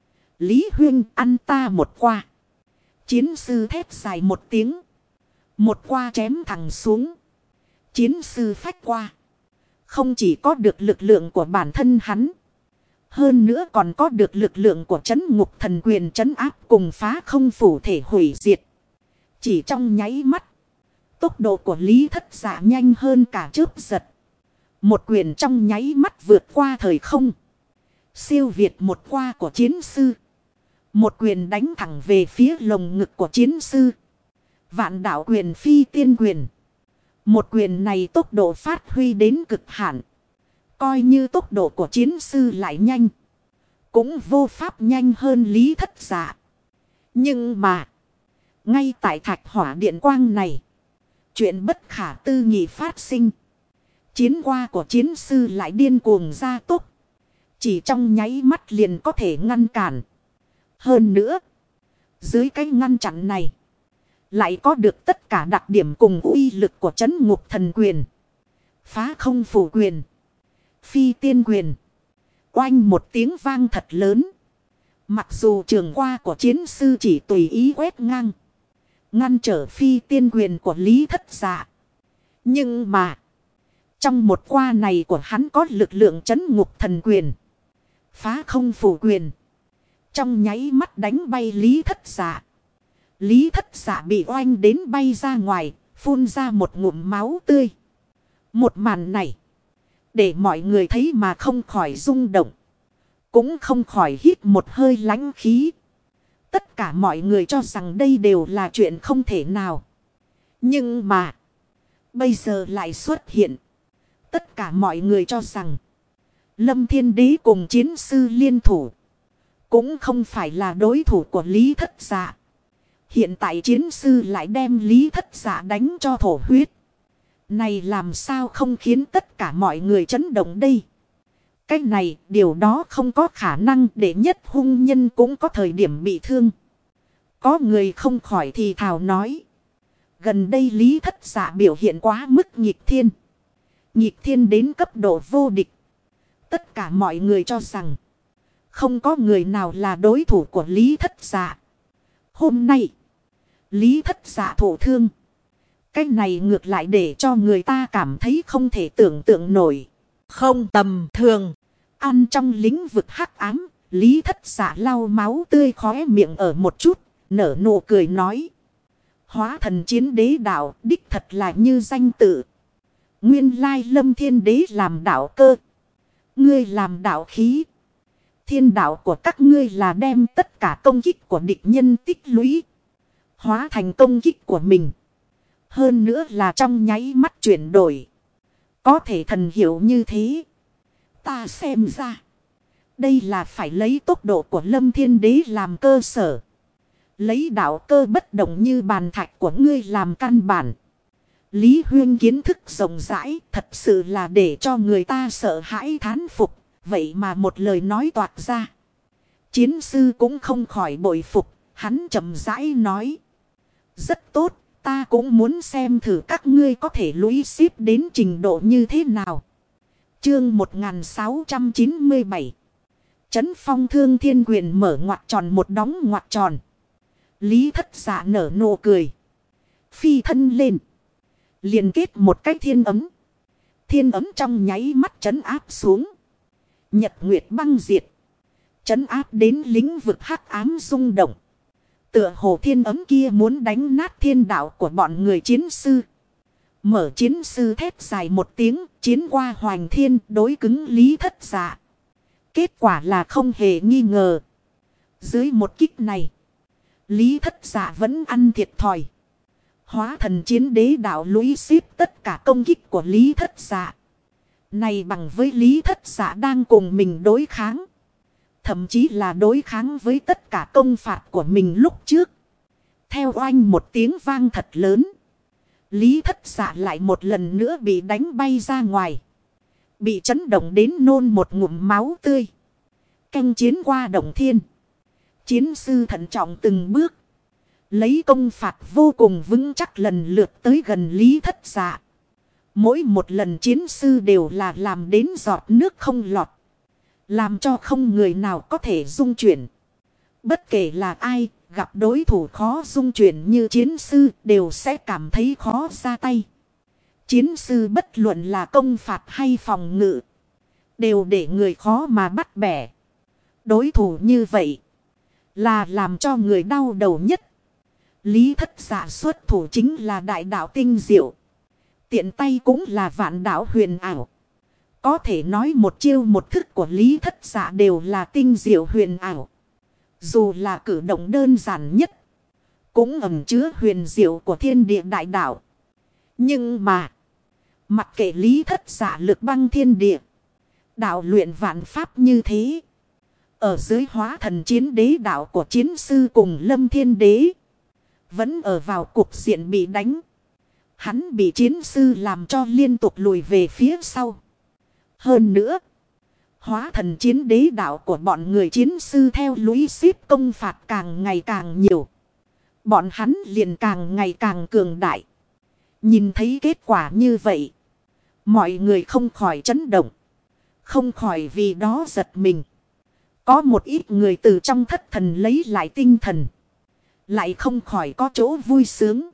Lý Huyên ăn ta một qua. Chiến sư thét dài một tiếng. Một qua chém thẳng xuống. Chiến sư phách qua. Không chỉ có được lực lượng của bản thân hắn. Hơn nữa còn có được lực lượng của trấn ngục thần quyền trấn áp cùng phá không phủ thể hủy diệt. Chỉ trong nháy mắt. Tốc độ của Lý Thất Dạ nhanh hơn cả chớp giật. Một quyền trong nháy mắt vượt qua thời không. Siêu việt một qua của chiến sư. Một quyền đánh thẳng về phía lồng ngực của chiến sư. Vạn đạo quyền phi tiên quyền. Một quyền này tốc độ phát huy đến cực hạn. Coi như tốc độ của chiến sư lại nhanh. Cũng vô pháp nhanh hơn Lý Thất Dạ. Nhưng mà. Ngay tại thạch hỏa điện quang này. Chuyện bất khả tư nghị phát sinh. Chiến qua của chiến sư lại điên cuồng ra tốc. Chỉ trong nháy mắt liền có thể ngăn cản. Hơn nữa. Dưới cái ngăn chặn này. Lại có được tất cả đặc điểm cùng uy lực của trấn ngục thần quyền. Phá không phủ quyền. Phi tiên quyền. Oanh một tiếng vang thật lớn. Mặc dù trường qua của chiến sư chỉ tùy ý quét ngang. Ngăn trở phi tiên quyền của Lý Thất Dạ. Nhưng mà. Trong một qua này của hắn có lực lượng trấn ngục thần quyền. Phá không phủ quyền. Trong nháy mắt đánh bay Lý Thất Dạ. Lý Thất Dạ bị oanh đến bay ra ngoài. Phun ra một ngụm máu tươi. Một màn này. Để mọi người thấy mà không khỏi rung động. Cũng không khỏi hít một hơi lãnh khí. Tất cả mọi người cho rằng đây đều là chuyện không thể nào. Nhưng mà. Bây giờ lại xuất hiện. Tất cả mọi người cho rằng. Lâm Thiên Đế cùng chiến sư liên thủ. Cũng không phải là đối thủ của Lý Thất Dạ. Hiện tại chiến sư lại đem Lý Thất Dạ đánh cho thổ huyết. Này làm sao không khiến tất cả mọi người chấn động đây. Cái này điều đó không có khả năng để nhất hung nhân cũng có thời điểm bị thương. Có người không khỏi thì thào nói. Gần đây Lý Thất Dạ biểu hiện quá mức nghịch thiên. Nghịch thiên đến cấp độ vô địch. Tất cả mọi người cho rằng. Không có người nào là đối thủ của Lý Thất Dạ. Hôm nay. Lý Thất Dạ thổ thương. Cái này ngược lại để cho người ta cảm thấy không thể tưởng tượng nổi. Không tầm thường. Ăn trong lĩnh vực hắc ám. Lý Thất Dạ lau máu tươi khóe miệng ở một chút, nở nụ cười nói. Hóa thần chiến đế đạo đích thật là như danh tự. Nguyên lai Lâm Thiên Đế làm đạo cơ. Ngươi làm đạo khí. Thiên đạo của các ngươi là đem tất cả công kích của địch nhân tích lũy. Hóa thành công kích của mình. Hơn nữa là trong nháy mắt chuyển đổi. Có thể thần hiểu như thế. Ta xem ra. Đây là phải lấy tốc độ của Lâm Thiên Đế làm cơ sở. Lấy đạo cơ bất động như bàn thạch của ngươi làm căn bản. Lý Huyên kiến thức rộng rãi thật sự là để cho người ta sợ hãi thán phục. Vậy mà một lời nói toạc ra. Chiến sư cũng không khỏi bội phục. Hắn chậm rãi nói. Rất tốt, ta cũng muốn xem thử các ngươi có thể lũy xếp đến trình độ như thế nào. Chương 1697. Trấn Phong Thương Thiên Quyền mở ngoặc tròn một đóng ngoặc tròn. Lý Thất Dạ nở nụ cười. Phi thân lên. Liền kết một cái thiên ấm. Thiên ấm trong nháy mắt trấn áp xuống. Nhật nguyệt băng diệt. Trấn áp đến lĩnh vực hắc ám rung động. Tựa hồ thiên ấm kia muốn đánh nát thiên đạo của bọn người chiến sư. Mở chiến sư thét dài một tiếng. Chiến qua hoành thiên đối cứng Lý Thất Dạ. Kết quả là không hề nghi ngờ. Dưới một kích này. Lý Thất Dạ vẫn ăn thiệt thòi. Hóa thần chiến đế đạo lũy xếp tất cả công kích của Lý Thất Dạ. Này bằng với Lý Thất Dạ đang cùng mình đối kháng. Thậm chí là đối kháng với tất cả công phạt của mình lúc trước. Theo oanh một tiếng vang thật lớn. Lý Thất Dạ lại một lần nữa bị đánh bay ra ngoài. Bị chấn động đến nôn một ngụm máu tươi. Canh chiến qua động thiên. Chiến sư thận trọng từng bước. Lấy công phạt vô cùng vững chắc lần lượt tới gần Lý Thất Dạ. Mỗi một lần chiến sư đều là làm đến giọt nước không lọt. Làm cho không người nào có thể dung chuyển. Bất kể là ai, gặp đối thủ khó dung chuyển như chiến sư đều sẽ cảm thấy khó ra tay. Chiến sư bất luận là công phạt hay phòng ngự. Đều để người khó mà bắt bẻ. Đối thủ như vậy là làm cho người đau đầu nhất. Lý Thất Dạ xuất thủ chính là đại đạo tinh diệu. Tiện tay cũng là vạn đạo huyền ảo. Có thể nói một chiêu một thức của Lý Thất Dạ đều là tinh diệu huyền ảo. Dù là cử động đơn giản nhất. Cũng ẩn chứa huyền diệu của thiên địa đại đạo. Nhưng mà. Mặc kệ Lý Thất Dạ lực băng thiên địa. Đạo luyện vạn pháp như thế. Ở dưới hóa thần chiến đế đạo của chiến sư cùng Lâm Thiên Đế. Vẫn ở vào cục diện bị đánh. Hắn bị chiến sư làm cho liên tục lùi về phía sau. Hơn nữa. Hóa thần chiến đế đạo của bọn người chiến sư theo lũy xếp công phạt càng ngày càng nhiều. Bọn hắn liền càng ngày càng cường đại. Nhìn thấy kết quả như vậy. Mọi người không khỏi chấn động. Không khỏi vì đó giật mình. Có một ít người từ trong thất thần lấy lại tinh thần. Lại không khỏi có chỗ vui sướng.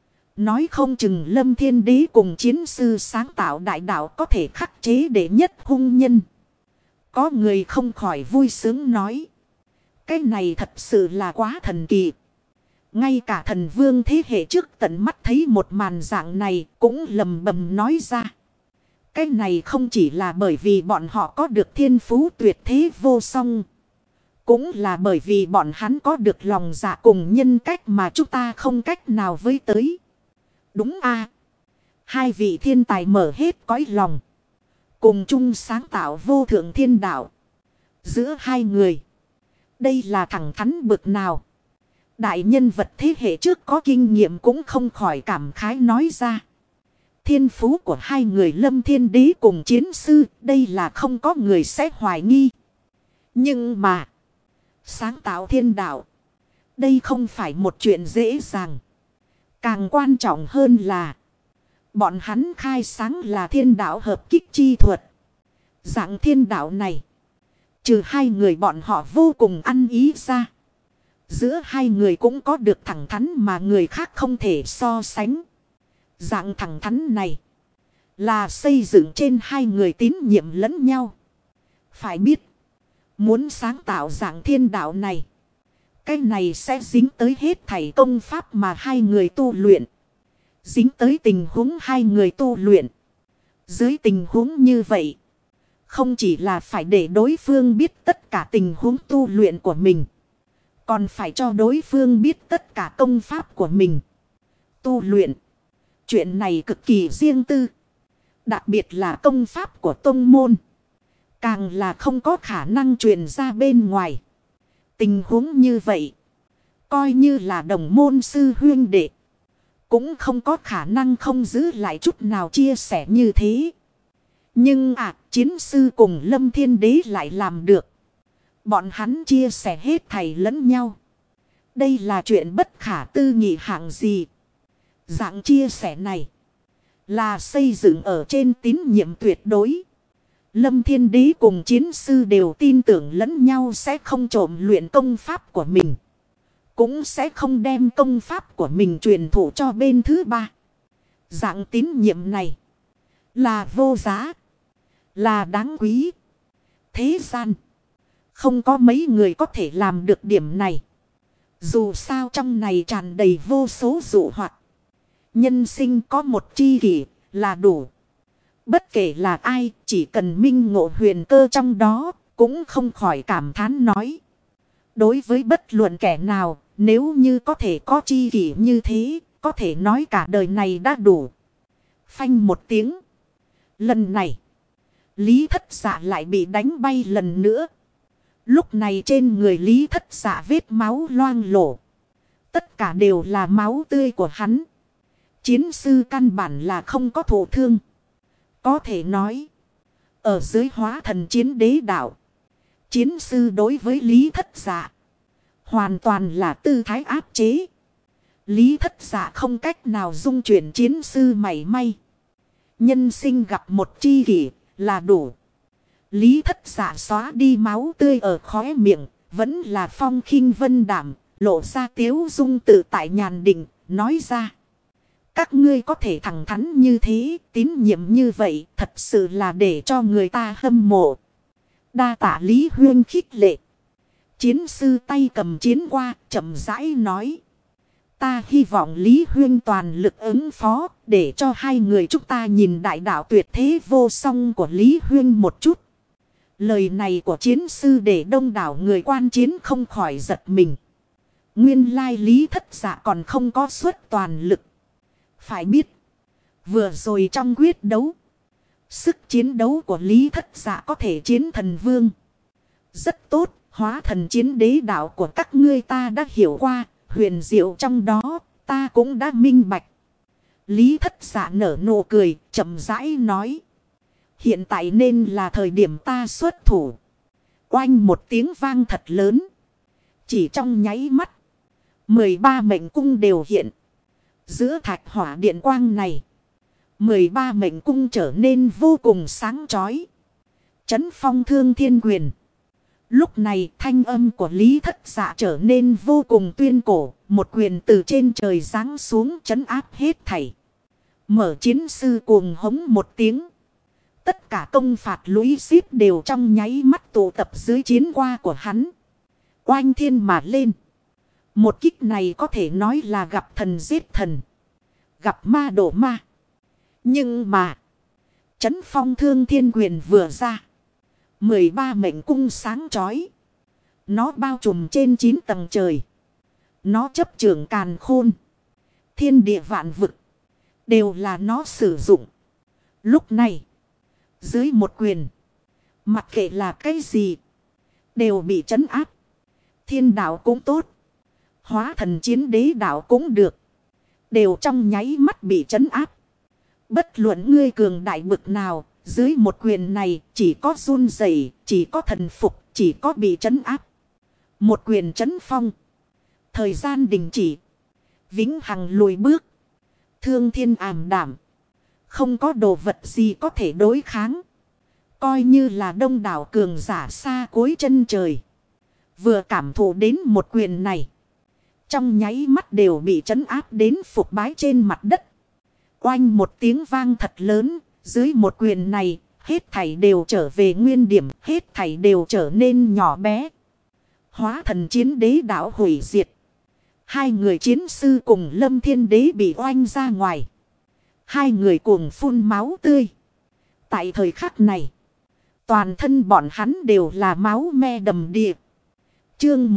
Nói không chừng Lâm Thiên Đế cùng chiến sư sáng tạo đại đạo có thể khắc chế đệ nhất hung nhân. Có người không khỏi vui sướng nói. Cái này thật sự là quá thần kỳ. Ngay cả thần vương thế hệ trước tận mắt thấy một màn dạng này cũng lầm bầm nói ra. Cái này không chỉ là bởi vì bọn họ có được thiên phú tuyệt thế vô song. Cũng là bởi vì bọn hắn có được lòng dạ cùng nhân cách mà chúng ta không cách nào với tới. Đúng a. Hai vị thiên tài mở hết cõi lòng. Cùng chung sáng tạo vô thượng thiên đạo. Giữa hai người. Đây là thẳng thắn bực nào. Đại nhân vật thế hệ trước có kinh nghiệm cũng không khỏi cảm khái nói ra. Thiên phú của hai người Lâm Thiên Đế cùng chiến sư. Đây là không có người sẽ hoài nghi. Nhưng mà. Sáng tạo thiên đạo. Đây không phải một chuyện dễ dàng. Càng quan trọng hơn là. Bọn hắn khai sáng là thiên đạo hợp kích chi thuật. Dạng thiên đạo này. Trừ hai người bọn họ vô cùng ăn ý ra. Giữa hai người cũng có được thẳng thắn mà người khác không thể so sánh. Dạng thẳng thắn này. Là xây dựng trên hai người tín nhiệm lẫn nhau. Phải biết. Muốn sáng tạo dạng thiên đạo này. Cái này sẽ dính tới hết thảy công pháp mà hai người tu luyện. Dính tới tình huống hai người tu luyện. Dưới tình huống như vậy. Không chỉ là phải để đối phương biết tất cả tình huống tu luyện của mình. Còn phải cho đối phương biết tất cả công pháp của mình. Tu luyện. Chuyện này cực kỳ riêng tư. Đặc biệt là công pháp của tông môn. Càng là không có khả năng truyền ra bên ngoài. Tình huống như vậy. Coi như là đồng môn sư huyên đệ. Cũng không có khả năng không giữ lại chút nào chia sẻ như thế. Nhưng chiến sư cùng Lâm Thiên Đế lại làm được. Bọn hắn chia sẻ hết thảy lẫn nhau. Đây là chuyện bất khả tư nghị hạng gì. Dạng chia sẻ này. Là xây dựng ở trên tín nhiệm tuyệt đối. Lâm Thiên Đế cùng chiến sư đều tin tưởng lẫn nhau sẽ không trộm luyện công pháp của mình. Cũng sẽ không đem công pháp của mình truyền thụ cho bên thứ ba. Dạng tín nhiệm này. Là vô giá. Là đáng quý. Thế gian. Không có mấy người có thể làm được điểm này. Dù sao trong này tràn đầy vô số dụ hoạt. Nhân sinh có một tri kỷ là đủ. Bất kể là ai, chỉ cần minh ngộ huyền cơ trong đó, cũng không khỏi cảm thán nói. Đối với bất luận kẻ nào, nếu như có thể có tri kỷ như thế, có thể nói cả đời này đã đủ. Phanh một tiếng. Lần này, Lý Thất Dạ lại bị đánh bay lần nữa. Lúc này trên người Lý Thất Dạ vết máu loang lổ. Tất cả đều là máu tươi của hắn. Chiến sư căn bản là không có thụ thương. Có thể nói. Ở dưới hóa thần chiến đế đạo. Chiến sư đối với Lý Thất Dạ. Hoàn toàn là tư thái áp chế. Lý Thất Dạ không cách nào dung chuyển chiến sư mảy may. Nhân sinh gặp một tri kỷ là đủ. Lý Thất Dạ xóa đi máu tươi ở khóe miệng. Vẫn là phong khinh vân đảm. Lộ ra tiếu dung tự tại nhàn định. Nói ra. Các ngươi có thể thẳng thắn như thế. Tín nhiệm như vậy. Thật sự là để cho người ta hâm mộ. Đa tạ Lý Huyên khích lệ. Chiến sư tay cầm chiến qua. Chậm rãi nói. Ta hy vọng Lý Huyên toàn lực ứng phó. Để cho hai người chúng ta nhìn đại đạo tuyệt thế vô song của Lý Huyên một chút. Lời này của chiến sư để đông đảo người quan chiến không khỏi giật mình. Nguyên lai Lý Thất Dạ còn không có suất toàn lực. Phải biết. Vừa rồi trong quyết đấu. Sức chiến đấu của Lý Thất Dạ có thể chiến thần vương. Rất tốt. Hóa thần chiến đế đạo của các ngươi ta đã hiểu qua. Huyền diệu trong đó ta cũng đã minh bạch. Lý Thất Dạ nở nụ cười. Chậm rãi nói. Hiện tại nên là thời điểm ta xuất thủ. Oanh một tiếng vang thật lớn. Chỉ trong nháy mắt. 13 mệnh cung đều hiện. Giữa thạch hỏa điện quang này. 13 mệnh cung trở nên vô cùng sáng chói. Chấn phong thương thiên quyền. Lúc này thanh âm của Lý Thất Dạ trở nên vô cùng tuyên cổ. Một quyền từ trên trời giáng xuống trấn áp hết thảy. Mở chiến sư cuồng hống một tiếng. Tất cả công phạt lũy xíp đều trong nháy mắt tụ tập dưới chiến qua của hắn. Oanh thiên mà lên. Một kích này có thể nói là gặp thần giết thần. Gặp ma đổ ma. Nhưng mà. Chấn phong thương thiên quyền vừa ra. 13 mệnh cung sáng chói. Nó bao trùm trên 9 tầng trời. Nó chấp trưởng càn khôn. Thiên địa vạn vực. Đều là nó sử dụng. Lúc này. Dưới một quyền. Mặc kệ là cái gì. Đều bị trấn áp. Thiên đạo cũng tốt. Hóa thần chiến đế đạo cũng được. Đều trong nháy mắt bị trấn áp. Bất luận ngươi cường đại bực nào. Dưới một quyền này chỉ có run rẩy, chỉ có thần phục, chỉ có bị trấn áp. Một quyền trấn phong. Thời gian đình chỉ. Vĩnh hằng lùi bước. Thương thiên ảm đảm. Không có đồ vật gì có thể đối kháng. Coi như là đông đảo cường giả xa cuối chân trời. Vừa cảm thụ đến một quyền này. Trong nháy mắt đều bị trấn áp đến phục bái trên mặt đất. Oanh một tiếng vang thật lớn. Dưới một quyền này, Hết thảy đều trở về nguyên điểm. Hết thảy đều trở nên nhỏ bé. Hóa thần chiến đế đạo hủy diệt. Hai người chiến sư cùng Lâm Thiên Đế bị oanh ra ngoài. Hai người cuồng phun máu tươi. Tại thời khắc này, toàn thân bọn hắn đều là máu me đầm đìa. Chương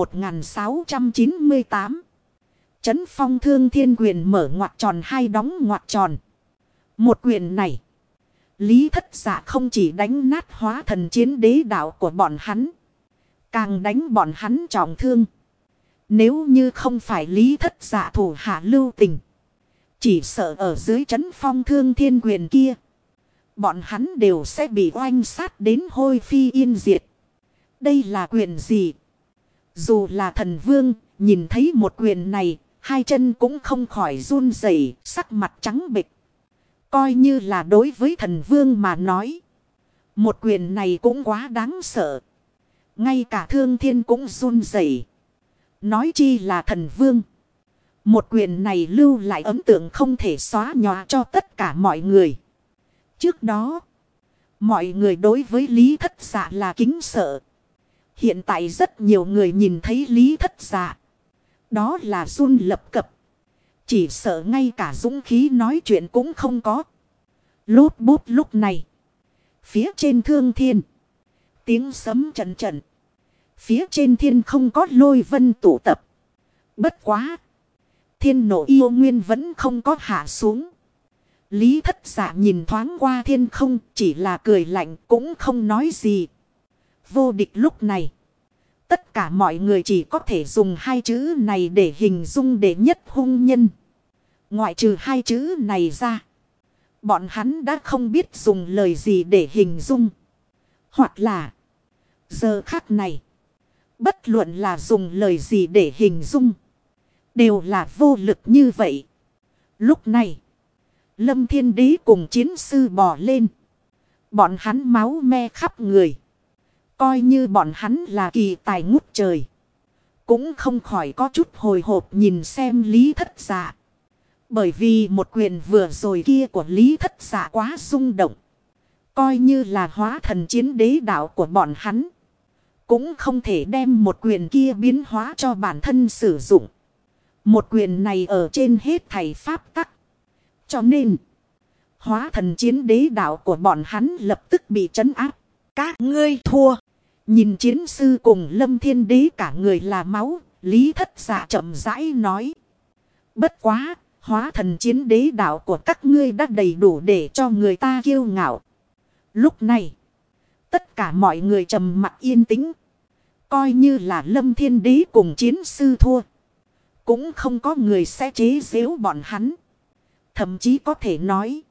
1698. Trấn Phong Thương Thiên Quyền mở ngoặc tròn hai đóng ngoặc tròn. Một quyền này, Lý Thất Dạ không chỉ đánh nát hóa thần chiến đế đạo của bọn hắn, càng đánh bọn hắn trọng thương. Nếu như không phải Lý Thất Dạ thủ hạ lưu tình, chỉ sợ ở dưới Trấn Phong Thương Thiên Quyền kia, bọn hắn đều sẽ bị oanh sát đến hôi phi yên diệt. Đây là quyền gì? Dù là thần vương, nhìn thấy một quyền này, hai chân cũng không khỏi run rẩy, sắc mặt trắng bệch. Coi như là đối với thần vương mà nói, một quyền này cũng quá đáng sợ. Ngay cả thương thiên cũng run rẩy, nói chi là thần vương. Một quyền này lưu lại ấn tượng không thể xóa nhòa cho tất cả mọi người. Trước đó, mọi người đối với Lý Thất Dạ là kính sợ. Hiện tại rất nhiều người nhìn thấy Lý Thất Dạ, đó là run lập cập. Chỉ sợ ngay cả dũng khí nói chuyện cũng không có. Lút bút lúc này, phía trên thương thiên, tiếng sấm trận trận. Phía trên thiên không có lôi vân tụ tập. Bất quá, thiên nộ yêu nguyên vẫn không có hạ xuống. Lý Thất Dạ nhìn thoáng qua thiên không, chỉ là cười lạnh cũng không nói gì. Vô địch lúc này, tất cả mọi người chỉ có thể dùng hai chữ này để hình dung đệ nhất hung nhân. Ngoại trừ hai chữ này ra, bọn hắn đã không biết dùng lời gì để hình dung. Hoặc là, giờ khắc này, bất luận là dùng lời gì để hình dung, đều là vô lực như vậy. Lúc này, Lâm Thiên Đế cùng chiến sư bò lên. Bọn hắn máu me khắp người. Coi như bọn hắn là kỳ tài ngút trời, cũng không khỏi có chút hồi hộp nhìn xem Lý Thất Dạ. Bởi vì một quyền vừa rồi kia của Lý Thất Dạ quá rung động. Coi như là hóa thần chiến đế đạo của bọn hắn, cũng không thể đem một quyền kia biến hóa cho bản thân sử dụng. Một quyền này ở trên hết thảy pháp tắc. Cho nên, hóa thần chiến đế đạo của bọn hắn lập tức bị trấn áp. Các ngươi thua. Nhìn chiến sư cùng Lâm Thiên Đế cả người là máu, Lý Thất Dạ chậm rãi nói. Bất quá, hóa thần chiến đế đạo của các ngươi đã đầy đủ để cho người ta kiêu ngạo. Lúc này, tất cả mọi người trầm mặc yên tĩnh. Coi như là Lâm Thiên Đế cùng chiến sư thua, cũng không có người sẽ chế giễu bọn hắn. Thậm chí có thể nói,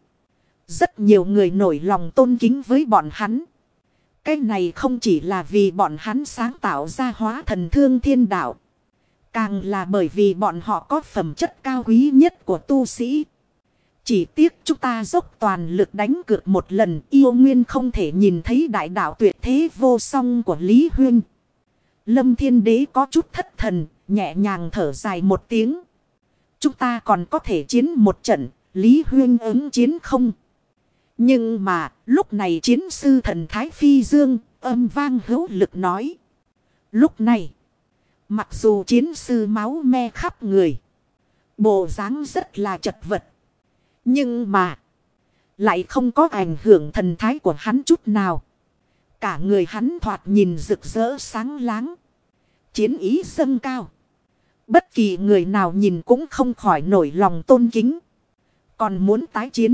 rất nhiều người nổi lòng tôn kính với bọn hắn. Cái này không chỉ là vì bọn hắn sáng tạo ra hóa thần thương thiên đạo, càng là bởi vì bọn họ có phẩm chất cao quý nhất của tu sĩ. Chỉ tiếc chúng ta dốc toàn lực đánh cược một lần, yêu nguyên không thể nhìn thấy đại đạo tuyệt thế vô song của Lý Huyên. Lâm Thiên Đế có chút thất thần, nhẹ nhàng thở dài một tiếng. Chúng ta còn có thể chiến một trận, Lý Huyên ứng chiến không? Nhưng mà, lúc này chiến sư thần Thái Phi Dương, âm vang hữu lực nói. Lúc này, mặc dù chiến sư máu me khắp người, bộ dáng rất là chật vật, nhưng mà, lại không có ảnh hưởng thần thái của hắn chút nào. Cả người hắn thoạt nhìn rực rỡ sáng láng, chiến ý dâng cao. Bất kỳ người nào nhìn cũng không khỏi nổi lòng tôn kính. Còn muốn tái chiến.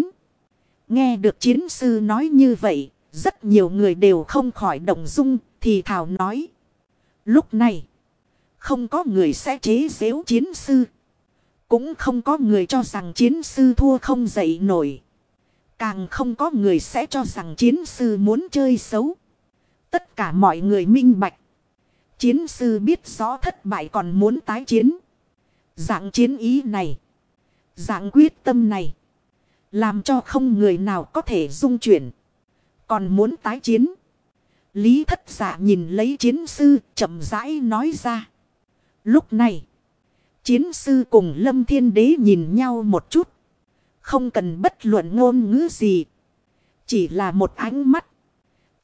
Nghe được chiến sư nói như vậy, rất nhiều người đều không khỏi động dung, thì thào nói. Lúc này, không có người sẽ chế giễu chiến sư. Cũng không có người cho rằng chiến sư thua không dậy nổi. Càng không có người sẽ cho rằng chiến sư muốn chơi xấu. Tất cả mọi người minh bạch. Chiến sư biết rõ thất bại còn muốn tái chiến. Dạng chiến ý này, dạng quyết tâm này, làm cho không người nào có thể dung chuyển. Còn muốn tái chiến. Lý Thất Dạ nhìn lấy chiến sư chậm rãi nói ra. Lúc này, chiến sư cùng Lâm Thiên Đế nhìn nhau một chút. Không cần bất luận ngôn ngữ gì. Chỉ là một ánh mắt,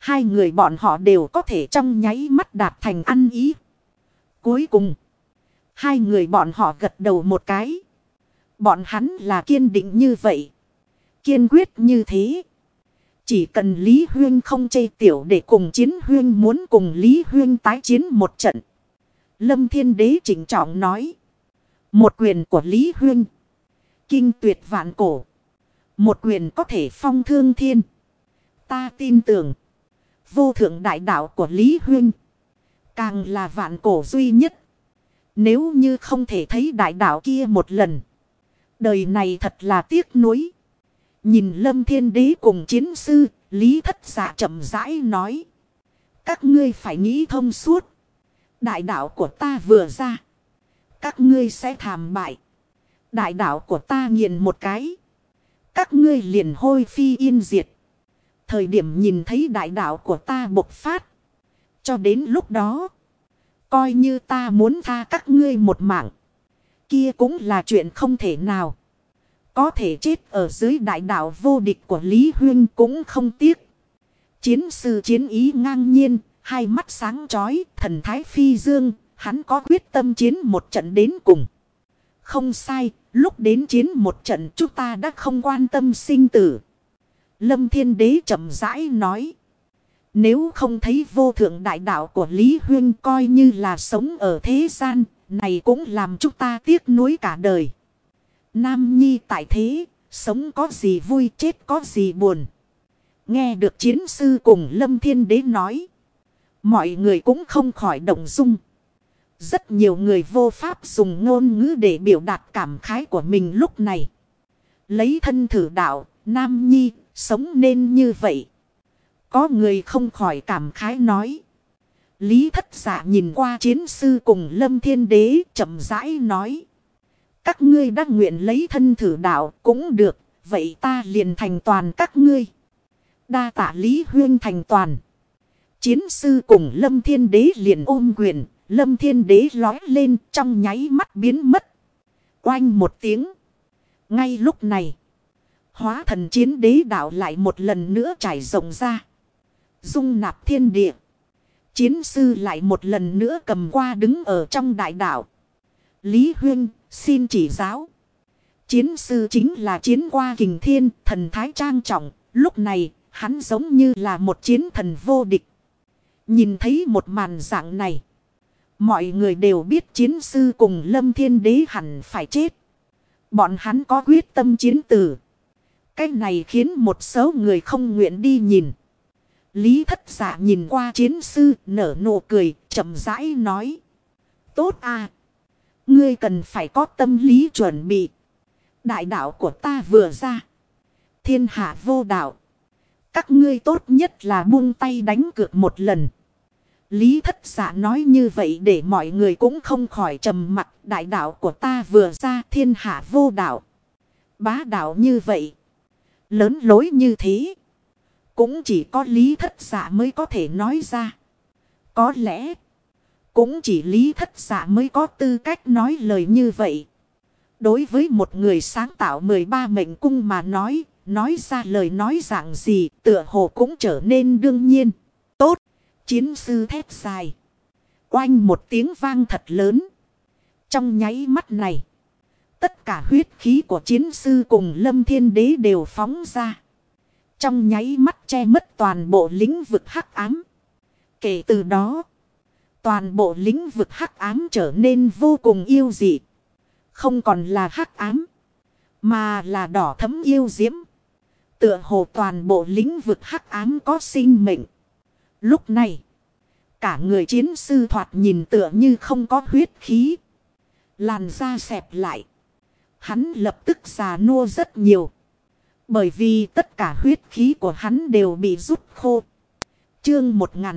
Hai người bọn họ đều có thể trong nháy mắt đạt thành ăn ý. Cuối cùng, hai người bọn họ gật đầu một cái. Bọn hắn là kiên định như vậy. Kiên quyết như thế. Chỉ cần Lý Huyên không chê tiểu để cùng Chiến Huyên muốn cùng Lý Huyên tái chiến một trận. Lâm Thiên Đế chỉnh trọng nói. Một quyền của Lý Huyên. Kinh tuyệt vạn cổ. Một quyền có thể phong thương thiên. Ta tin tưởng. Vô thượng đại đạo của Lý Huyên. Càng là vạn cổ duy nhất. Nếu như không thể thấy đại đạo kia một lần. Đời này thật là tiếc nuối. Nhìn Lâm Thiên Đế cùng chiến sư. Lý Thất Dạ chậm rãi nói. Các ngươi phải nghĩ thông suốt. Đại đạo của ta vừa ra. Các ngươi sẽ thảm bại. Đại đạo của ta nghiền một cái. Các ngươi liền hôi phi yên diệt. Thời điểm nhìn thấy đại đạo của ta bộc phát. Cho đến lúc đó. Coi như ta muốn tha các ngươi một mạng. Kia cũng là chuyện không thể nào. Có thể chết ở dưới đại đạo vô địch của Lý Huyên cũng không tiếc. Chiến sư chiến ý ngang nhiên. Hai mắt sáng chói, thần thái phi dương. Hắn có quyết tâm chiến một trận đến cùng. Không sai, lúc đến chiến một trận chúng ta đã không quan tâm sinh tử. Lâm Thiên Đế chậm rãi nói. Nếu không thấy vô thượng đại đạo của Lý Huyên coi như là sống ở thế gian, này cũng làm chúng ta tiếc nuối cả đời. Nam nhi tại thế, sống có gì vui chết có gì buồn. Nghe được chiến sư cùng Lâm Thiên Đế nói. Mọi người cũng không khỏi động dung. Rất nhiều người vô pháp dùng ngôn ngữ để biểu đạt cảm khái của mình lúc này. Lấy thân thử đạo, Nam nhi, sống nên như vậy. Có người không khỏi cảm khái nói. Lý Thất Dạ nhìn qua chiến sư cùng Lâm Thiên Đế chậm rãi nói. Các ngươi đã nguyện lấy thân thử đạo cũng được, vậy ta liền thành toàn các ngươi. Đa tạ Lý Huyên thành toàn. Chiến sư cùng Lâm Thiên Đế liền ôm quyền, Lâm Thiên Đế lói lên trong nháy mắt biến mất. Oanh một tiếng. Ngay lúc này, hóa thần chiến đế đạo lại một lần nữa trải rộng ra. Dung nạp thiên địa. Chiến sư lại một lần nữa cầm qua đứng ở trong đại đạo. Lý Huyên, xin chỉ giáo. Chiến sư chính là chiến qua kình thiên, thần thái trang trọng. Lúc này, hắn giống như là một chiến thần vô địch. Nhìn thấy một màn dạng này. Mọi người đều biết chiến sư cùng Lâm Thiên Đế hẳn phải chết. Bọn hắn có quyết tâm chiến tử. Cái này khiến một số người không nguyện đi nhìn. Lý Thất Dạ nhìn qua chiến sư nở nụ cười chậm rãi nói. Tốt à. Ngươi cần phải có tâm lý chuẩn bị. Đại đạo của ta vừa ra. Thiên hạ vô đạo. Các ngươi tốt nhất là buông tay đánh cược một lần. Lý Thất Dạ nói như vậy để mọi người cũng không khỏi trầm mặc. Đại đạo của ta vừa ra thiên hạ vô đạo. Bá đạo như vậy. Lớn lối như thế. Cũng chỉ có Lý Thất Dạ mới có thể nói ra. Có lẽ. Cũng chỉ Lý Thất Dạ mới có tư cách nói lời như vậy. Đối với một người sáng tạo 13 mệnh cung mà nói ra lời nói dạng gì tựa hồ cũng trở nên đương nhiên. Tốt. Chiến sư thét dài. Oanh một tiếng vang thật lớn. Trong nháy mắt này. Tất cả huyết khí của chiến sư cùng Lâm Thiên Đế đều phóng ra. Trong nháy mắt che mất toàn bộ lĩnh vực hắc ám. Kể từ đó. Toàn bộ lĩnh vực hắc ám trở nên vô cùng yêu dị. Không còn là hắc ám. Mà là đỏ thẫm yêu diễm. Tựa hồ toàn bộ lĩnh vực hắc ám có sinh mệnh. Lúc này. Cả người chiến sư thoạt nhìn tựa như không có huyết khí. Làn da xẹp lại. Hắn lập tức già nua rất nhiều. Bởi vì tất cả huyết khí của hắn đều bị rút khô. Chương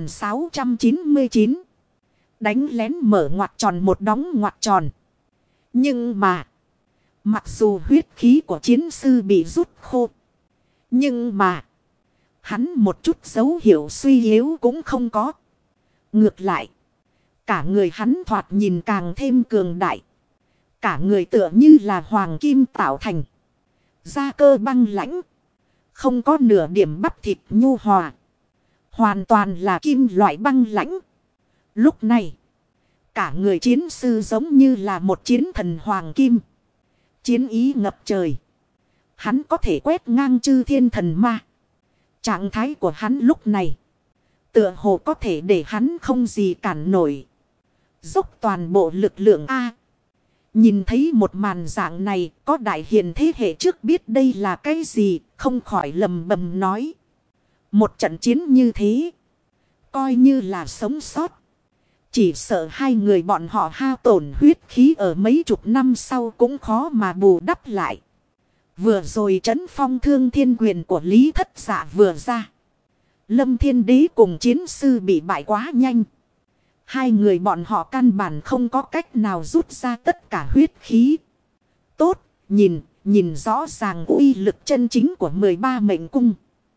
1699. Đánh lén mở ngoặc tròn một đóng ngoặc tròn. Nhưng mà. Mặc dù huyết khí của chiến sư bị rút khô. Nhưng mà. Hắn một chút dấu hiệu suy yếu cũng không có. Ngược lại. Cả người hắn thoạt nhìn càng thêm cường đại. Cả người tựa như là hoàng kim tạo thành. Da cơ băng lãnh. Không có nửa điểm bắp thịt nhu hòa. Hoàn toàn là kim loại băng lãnh. Lúc này, cả người chiến sư giống như là một chiến thần hoàng kim. Chiến ý ngập trời. Hắn có thể quét ngang chư thiên thần ma. Trạng thái của hắn lúc này, tựa hồ có thể để hắn không gì cản nổi. Dốc toàn bộ lực lượng A. Nhìn thấy một màn dạng này, có đại hiền thế hệ trước biết đây là cái gì, không khỏi lầm bầm nói. Một trận chiến như thế, coi như là sống sót. Chỉ sợ hai người bọn họ hao tổn huyết khí ở mấy chục năm sau cũng khó mà bù đắp lại. Vừa rồi trấn phong thương thiên quyền của Lý Thất Dạ vừa ra. Lâm Thiên Đế cùng chiến sư bị bại quá nhanh. Hai người bọn họ căn bản không có cách nào rút ra tất cả huyết khí. Tốt, nhìn rõ ràng uy lực chân chính của 13 mệnh cung.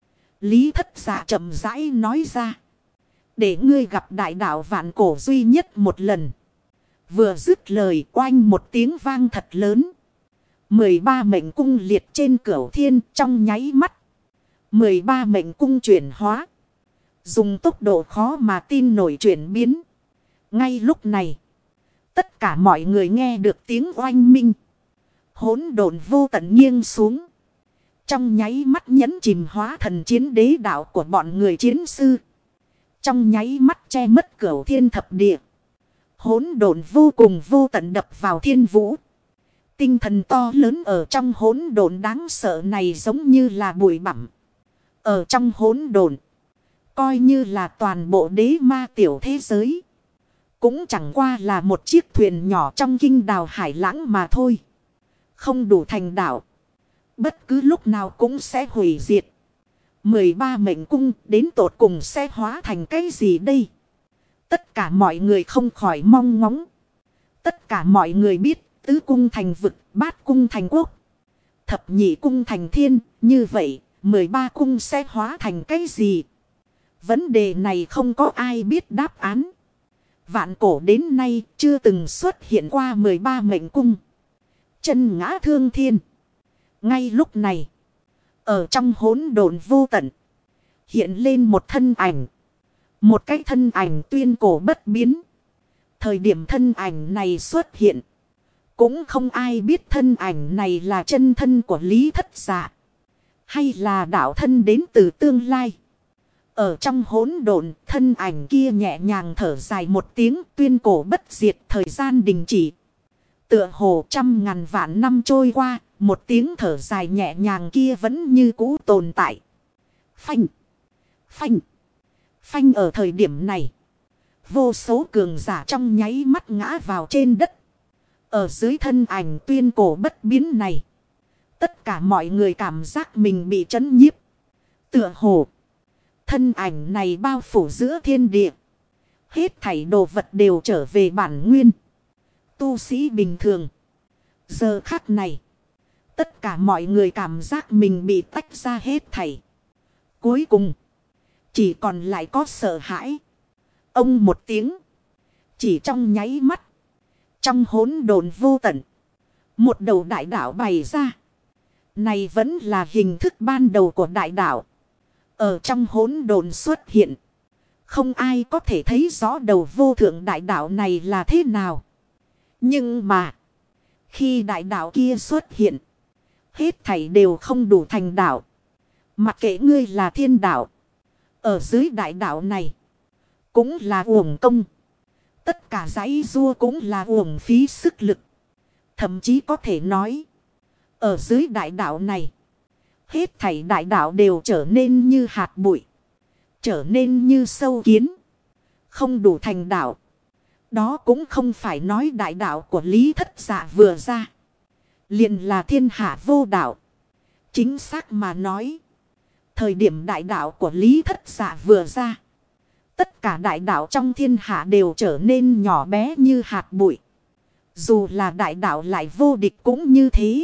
Lý Thất Dạ chậm rãi nói ra. Để ngươi gặp đại đạo vạn cổ duy nhất một lần. Vừa dứt lời oanh một tiếng vang thật lớn. 13 mệnh cung liệt trên cửu thiên trong nháy mắt. 13 mệnh cung chuyển hóa. Dùng tốc độ khó mà tin nổi chuyển biến. Ngay lúc này, tất cả mọi người nghe được tiếng oanh minh. Hỗn độn vô tận nghiêng xuống. Trong nháy mắt nhấn chìm hóa thần chiến đế đạo của bọn người chiến sư. Trong nháy mắt che mất cửu thiên thập địa. Hỗn độn vô cùng vô tận đập vào thiên vũ. Tinh thần to lớn ở trong hỗn độn đáng sợ này giống như là bụi bặm. Ở trong hỗn độn, coi như là toàn bộ đế ma tiểu thế giới. Cũng chẳng qua là một chiếc thuyền nhỏ trong kinh đào hải lãng mà thôi. Không đủ thành đạo. Bất cứ lúc nào cũng sẽ hủy diệt. 13 mệnh cung đến tột cùng sẽ hóa thành cái gì đây? Tất cả mọi người không khỏi mong ngóng. Tất cả mọi người biết tứ cung thành vực, bát cung thành quốc, thập nhị cung thành thiên. Như vậy 13 cung sẽ hóa thành cái gì? Vấn đề này không có ai biết đáp án. Vạn cổ đến nay chưa từng xuất hiện qua 13 mệnh cung. Chân ngã thương thiên. Ngay lúc này, ở trong hỗn độn vô tận, hiện lên một thân ảnh. Một cái thân ảnh tuyên cổ bất biến. Thời điểm thân ảnh này xuất hiện, cũng không ai biết thân ảnh này là chân thân của Lý Thất Dạ, hay là đạo thân đến từ tương lai. Ở trong hỗn độn, thân ảnh kia nhẹ nhàng thở dài một tiếng, tuyên cổ bất diệt, thời gian đình chỉ. Tựa hồ trăm ngàn vạn năm trôi qua, một tiếng thở dài nhẹ nhàng kia vẫn như cũ tồn tại. Phanh, phanh, phanh. Ở thời điểm này, vô số cường giả trong nháy mắt ngã vào trên đất. Ở dưới thân ảnh tuyên cổ bất biến này, tất cả mọi người cảm giác mình bị trấn nhiếp. Tựa hồ thân ảnh này bao phủ giữa thiên địa. Hết thảy đồ vật đều trở về bản nguyên. Tu sĩ bình thường. Giờ khắc này, tất cả mọi người cảm giác mình bị tách ra hết thảy. Cuối cùng, chỉ còn lại có sợ hãi. Ông một tiếng. Chỉ trong nháy mắt, trong hỗn độn vô tận, một đầu đại đạo bày ra. Này vẫn là hình thức ban đầu của đại đạo. Ở trong hỗn độn xuất hiện. Không ai có thể thấy rõ đầu vô thượng đại đạo này là thế nào. Nhưng mà, khi đại đạo kia xuất hiện, hết thảy đều không đủ thành đạo. Mặc kệ ngươi là thiên đạo, ở dưới đại đạo này, cũng là uổng công. Tất cả giãy giụa cũng là uổng phí sức lực. Thậm chí có thể nói, ở dưới đại đạo này, hết thảy đại đạo đều trở nên như hạt bụi, trở nên như sâu kiến, không đủ thành đạo. Đó cũng không phải nói đại đạo của Lý Thất Dạ vừa ra liền là thiên hạ vô đạo. Chính xác mà nói, thời điểm đại đạo của Lý Thất Dạ vừa ra, tất cả đại đạo trong thiên hạ đều trở nên nhỏ bé như hạt bụi. Dù là đại đạo lại vô địch cũng như thế.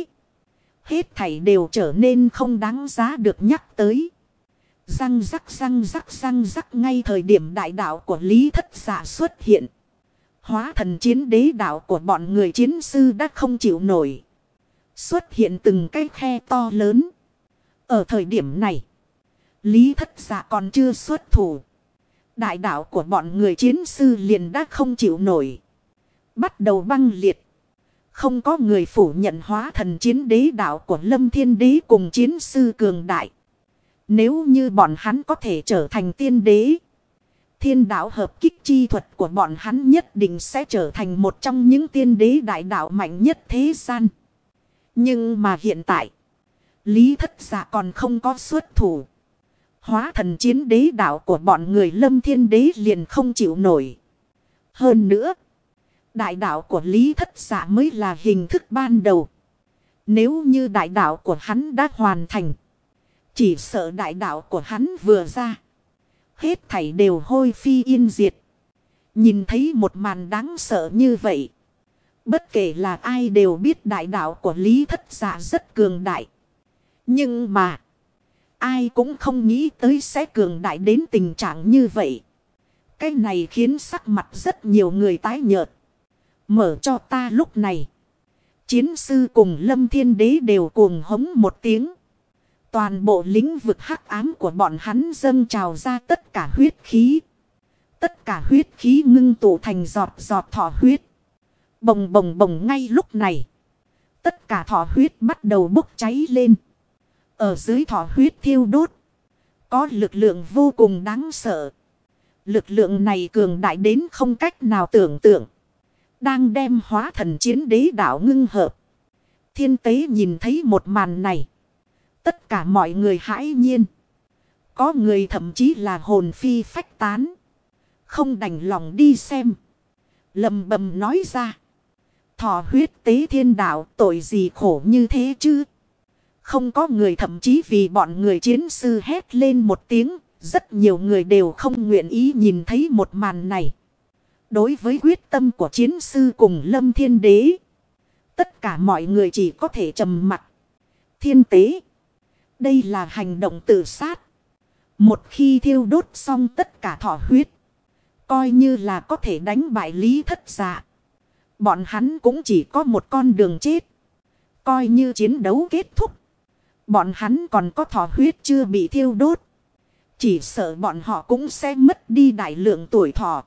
Hết thảy đều trở nên không đáng giá được nhắc tới. Răng rắc răng rắc răng rắc. Ngay thời điểm đại đạo của Lý Thất Dạ xuất hiện, hóa thần chiến đế đạo của bọn người chiến sư đã không chịu nổi. Xuất hiện từng cái khe to lớn. Ở thời điểm này, Lý Thất Dạ còn chưa xuất thủ. Đại đạo của bọn người chiến sư liền đã không chịu nổi. Bắt đầu băng liệt. Không có người phủ nhận hóa thần chiến đế đạo của Lâm Thiên Đế cùng chiến sư cường đại. Nếu như bọn hắn có thể trở thành tiên đế, thiên đạo hợp kích chi thuật của bọn hắn nhất định sẽ trở thành một trong những tiên đế đại đạo mạnh nhất thế gian. Nhưng mà hiện tại, Lý Thất Dạ còn không có xuất thủ. Hóa thần chiến đế đạo của bọn người Lâm Thiên Đế liền không chịu nổi. Hơn nữa, đại đạo của Lý Thất Dạ mới là hình thức ban đầu. Nếu như đại đạo của hắn đã hoàn thành, chỉ sợ đại đạo của hắn vừa ra, hết thảy đều hôi phi yên diệt. Nhìn thấy một màn đáng sợ như vậy, bất kể là ai đều biết đại đạo của Lý Thất Dạ rất cường đại. Nhưng mà, ai cũng không nghĩ tới sẽ cường đại đến tình trạng như vậy. Cái này khiến sắc mặt rất nhiều người tái nhợt. Mở cho ta lúc này. Chiến sư cùng Lâm Thiên Đế đều cuồng hống một tiếng. Toàn bộ lĩnh vực hắc ám của bọn hắn dâng trào ra tất cả huyết khí. Tất cả huyết khí ngưng tụ thành giọt giọt thọ huyết. Bồng bồng bồng ngay lúc này. Tất cả thọ huyết bắt đầu bốc cháy lên. Ở dưới thọ huyết thiêu đốt, có lực lượng vô cùng đáng sợ. Lực lượng này cường đại đến không cách nào tưởng tượng. Đang đem hóa thần chiến đế đạo ngưng hợp. Thiên Tế nhìn thấy một màn này. Tất cả mọi người hãi nhiên. Có người thậm chí là hồn phi phách tán. Không đành lòng đi xem. Lầm bầm nói ra. Thọ huyết tế thiên đạo, tội gì khổ như thế chứ? Không có người thậm chí vì bọn người chiến sư hét lên một tiếng. Rất nhiều người đều không nguyện ý nhìn thấy một màn này. Đối với quyết tâm của chiến sư cùng Lâm Thiên Đế, tất cả mọi người chỉ có thể trầm mặc. Thiên Tế, đây là hành động tự sát. Một khi thiêu đốt xong tất cả thọ huyết, coi như là có thể đánh bại Lý Thất Dạ, bọn hắn cũng chỉ có một con đường chết. Coi như chiến đấu kết thúc, bọn hắn còn có thọ huyết chưa bị thiêu đốt, chỉ sợ bọn họ cũng sẽ mất đi đại lượng tuổi thọ.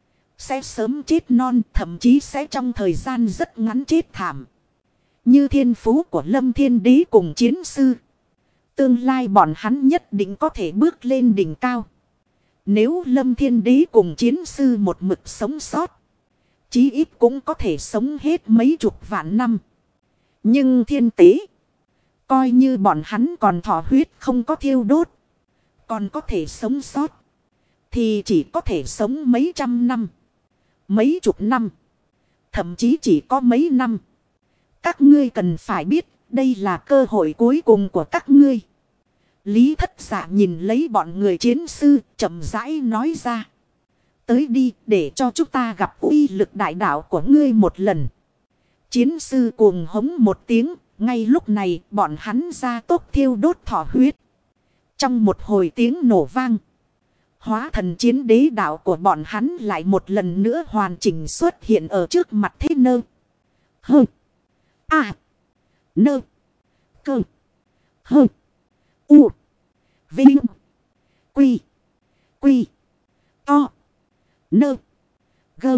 Sẽ sớm chết non, thậm chí sẽ trong thời gian rất ngắn chết thảm. Như thiên phú của Lâm Thiên Đế cùng chiến sư, tương lai bọn hắn nhất định có thể bước lên đỉnh cao. Nếu Lâm Thiên Đế cùng chiến sư một mực sống sót, chí ít cũng có thể sống hết mấy chục vạn năm. Nhưng Thiên Tế, coi như bọn hắn còn thọ huyết không có thiêu đốt, còn có thể sống sót, thì chỉ có thể sống mấy trăm năm, mấy chục năm, thậm chí chỉ có mấy năm. Các ngươi cần phải biết, đây là cơ hội cuối cùng của các ngươi. Lý Thất Dạ nhìn lấy bọn người chiến sư, chậm rãi nói ra. Tới đi, để cho chúng ta gặp uy lực đại đạo của ngươi một lần. Chiến sư cuồng hống một tiếng, ngay lúc này bọn hắn ra tốc thiêu đốt thọ huyết. Trong một hồi tiếng nổ vang, hóa thần chiến đế đạo của bọn hắn lại một lần nữa hoàn chỉnh xuất hiện ở trước mặt thế nơ. Hơ. À. Nơ. Cơ. Hơ. U. Vinh. Quy. Quy. To. Nơ. Gơ.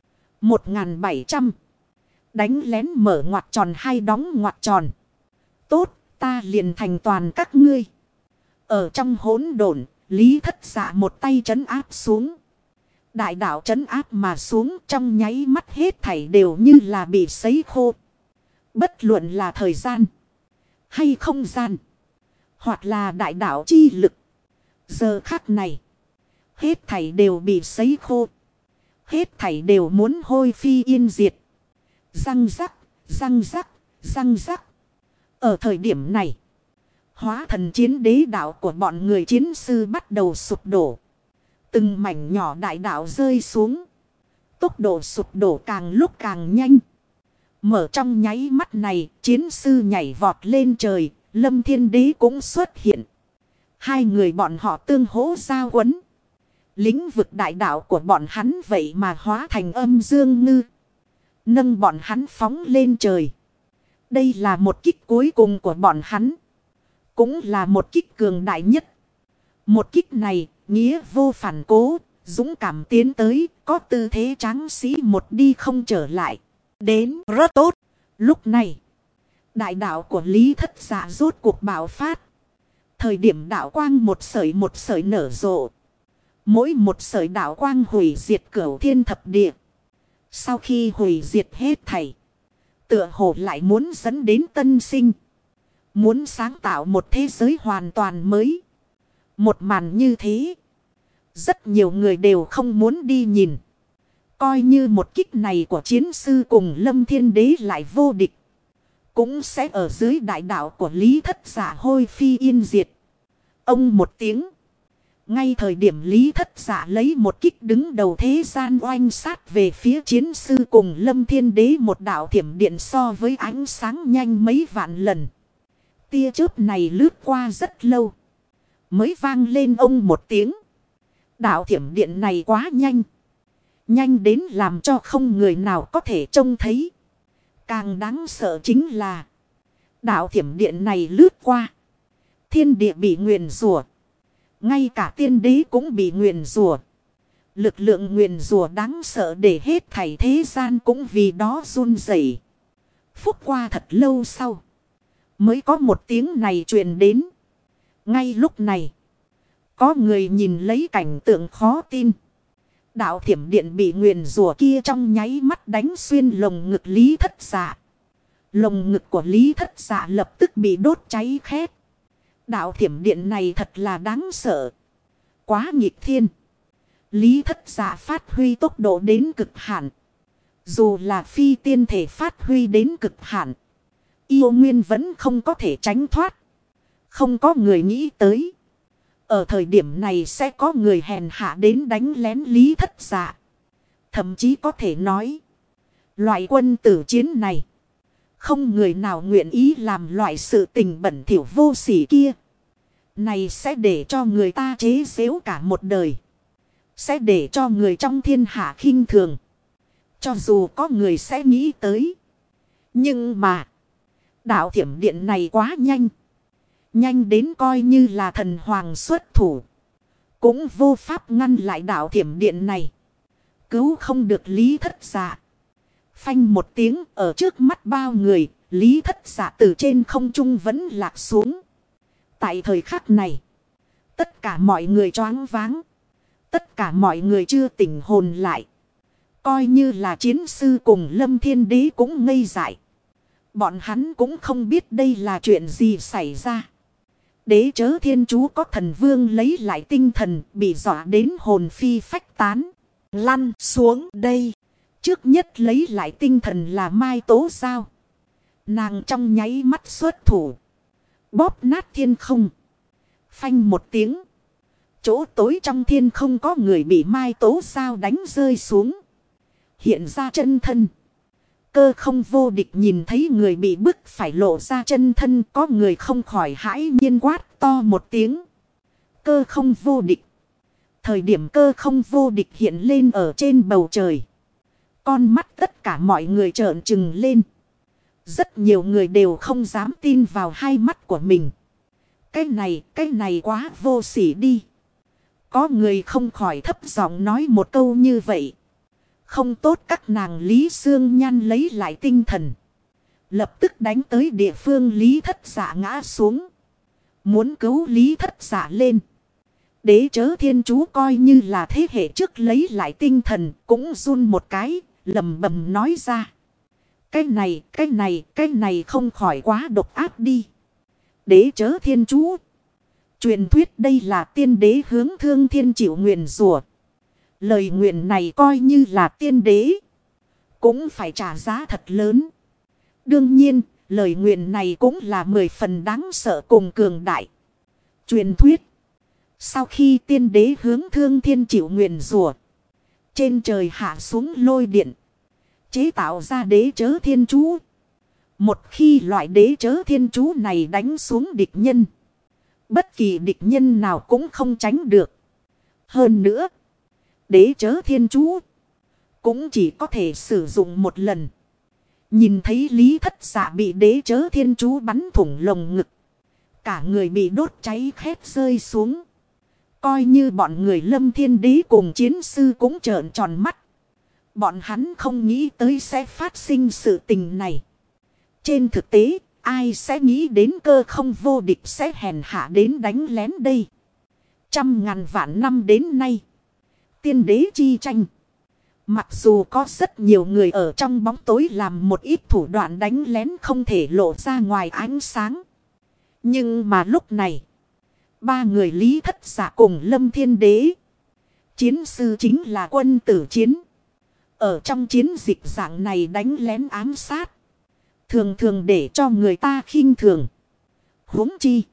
1700. Đánh lén mở ngoặc tròn hay đóng ngoặc tròn. Tốt, ta liền thành toàn các ngươi. Ở trong hỗn độn, Lý Thất Dạ một tay trấn áp xuống. Đại đạo trấn áp mà xuống, trong nháy mắt hết thảy đều như là bị sấy khô. Bất luận là thời gian hay không gian, hoặc là đại đạo chi lực, giờ khắc này hết thảy đều bị sấy khô. Hết thảy đều muốn hôi phi yên diệt. Răng rắc, răng rắc, răng rắc. Ở thời điểm này, hóa thần chiến đế đạo của bọn người chiến sư bắt đầu sụp đổ. Từng mảnh nhỏ đại đạo rơi xuống. Tốc độ sụp đổ càng lúc càng nhanh. Mở trong nháy mắt này, chiến sư nhảy vọt lên trời, Lâm Thiên Đế cũng xuất hiện. Hai người bọn họ tương hỗ giao quấn. Lĩnh vực đại đạo của bọn hắn vậy mà hóa thành âm dương ngư, nâng bọn hắn phóng lên trời. Đây là một kích cuối cùng của bọn hắn, cũng là một kích cường đại nhất. Một kích này, nghĩa vô phản cố, dũng cảm tiến tới, có tư thế tráng sĩ một đi không trở lại. Đến rất tốt. Lúc này, đại đạo của Lý Thất Dạ rốt cuộc bạo phát. Thời điểm đạo quang một sợi nở rộ. Mỗi một sợi đạo quang hủy diệt cửu thiên thập địa. Sau khi hủy diệt hết thảy, tựa hồ lại muốn dẫn đến tân sinh. Muốn sáng tạo một thế giới hoàn toàn mới. Một màn như thế, rất nhiều người đều không muốn đi nhìn. Coi như một kích này của chiến sư cùng Lâm Thiên Đế lại vô địch, cũng sẽ ở dưới đại đạo của Lý Thất Dạ hôi phi yên diệt. Ông một tiếng. Ngay thời điểm Lý Thất Dạ lấy một kích đứng đầu thế gian oanh sát về phía chiến sư cùng Lâm Thiên Đế, một đạo thiểm điện so với ánh sáng nhanh mấy vạn lần. Tia chớp này lướt qua rất lâu, mới vang lên ông một tiếng. Đạo thiểm điện này quá nhanh. Nhanh đến làm cho không người nào có thể trông thấy. Càng đáng sợ chính là đạo thiểm điện này lướt qua, thiên địa bị nguyền rủa. Ngay cả tiên đế cũng bị nguyền rủa. Lực lượng nguyền rủa đáng sợ để hết thảy thế gian cũng vì đó run rẩy. Phút qua thật lâu sau, mới có một tiếng này truyền đến. Ngay lúc này, có người nhìn lấy cảnh tượng khó tin. Đạo thiểm điện bị nguyền rủa kia trong nháy mắt đánh xuyên lồng ngực Lý Thất Dạ. Lồng ngực của Lý Thất Dạ lập tức bị đốt cháy khét. Đạo thiểm điện này thật là đáng sợ. Quá nghịch thiên. Lý Thất Dạ phát huy tốc độ đến cực hạn. Dù là phi tiên thể phát huy đến cực hạn, yêu nguyên vẫn không có thể tránh thoát. Không có người nghĩ tới, ở thời điểm này sẽ có người hèn hạ đến đánh lén Lý Thất Dạ. Thậm chí có thể nói, loại quân tử chiến này, không người nào nguyện ý làm loại sự tình bẩn thỉu vô sỉ kia. Này sẽ để cho người ta chế giễu cả một đời. Sẽ để cho người trong thiên hạ khinh thường. Cho dù có người sẽ nghĩ tới. Nhưng mà, đạo thiểm điện này quá nhanh. Nhanh đến coi như là thần hoàng xuất thủ, cũng vô pháp ngăn lại đạo thiểm điện này. Cứu không được Lý Thất Dạ. Phanh một tiếng, ở trước mắt bao người, Lý Thất Dạ từ trên không trung vẫn lạc xuống. Tại thời khắc này, tất cả mọi người choáng váng. Tất cả mọi người chưa tỉnh hồn lại. Coi như là chiến sư cùng Lâm Thiên Đế cũng ngây dại. Bọn hắn cũng không biết đây là chuyện gì xảy ra. Đế chớ thiên chú có thần vương lấy lại tinh thần, bị dọa đến hồn phi phách tán. Lăn xuống đây. Trước nhất lấy lại tinh thần là Mai Tố Giao. Nàng trong nháy mắt xuất thủ, bóp nát thiên không. Phanh một tiếng, chỗ tối trong thiên không có người bị Mai Tố Giao đánh rơi xuống, hiện ra chân thân. Cơ không vô địch nhìn thấy người bị bức phải lộ ra chân thân, có người không khỏi hãi nhiên quát to một tiếng. Cơ không vô địch. Thời điểm cơ không vô địch hiện lên ở trên bầu trời, con mắt tất cả mọi người trợn trừng lên. Rất nhiều người đều không dám tin vào hai mắt của mình. Cái này quá vô sỉ đi. Có người không khỏi thấp giọng nói một câu như vậy. Không tốt, các nàng Lý Xương Nhan lấy lại tinh thần, lập tức đánh tới địa phương Lý Thất Dạ ngã xuống, muốn cứu Lý Thất Dạ lên. Đế chớ thiên chú coi như là thế hệ trước lấy lại tinh thần, cũng run một cái, lầm bầm nói ra. Cái này không khỏi quá độc ác đi. Đế chớ thiên chú. Truyền thuyết đây là tiên đế hướng thương thiên chịu nguyền rủa. Lời nguyện này coi như là tiên đế, cũng phải trả giá thật lớn. Đương nhiên, lời nguyện này cũng là 10 phần đáng sợ cùng cường đại. Truyền thuyết, sau khi tiên đế hướng thương thiên chịu nguyền rủa, trên trời hạ xuống lôi điện, chế tạo ra đế chớ thiên chú. Một khi loại đế chớ thiên chú này đánh xuống địch nhân, bất kỳ địch nhân nào cũng không tránh được. Hơn nữa, đế chớ thiên chú cũng chỉ có thể sử dụng một lần. Nhìn thấy Lý Thất Dạ bị đế chớ thiên chú bắn thủng lồng ngực, cả người bị đốt cháy khét rơi xuống. Coi như bọn người Lâm Thiên Đế cùng chiến sư cũng trợn tròn mắt. Bọn hắn không nghĩ tới sẽ phát sinh sự tình này. Trên thực tế, ai sẽ nghĩ đến Cơ Không vô địch sẽ hèn hạ đến đánh lén đây. Trăm ngàn vạn năm đến nay. Tiên đế chi tranh. Mặc dù có rất nhiều người ở trong bóng tối làm một ít thủ đoạn đánh lén không thể lộ ra ngoài ánh sáng. Nhưng mà lúc này, ba người Lý Thất Dạ cùng Lâm Thiên Đế. Chiến sư chính là quân tử chiến. Ở trong chiến dịch dạng này đánh lén ám sát. Thường thường để cho người ta khinh thường. Huống chi.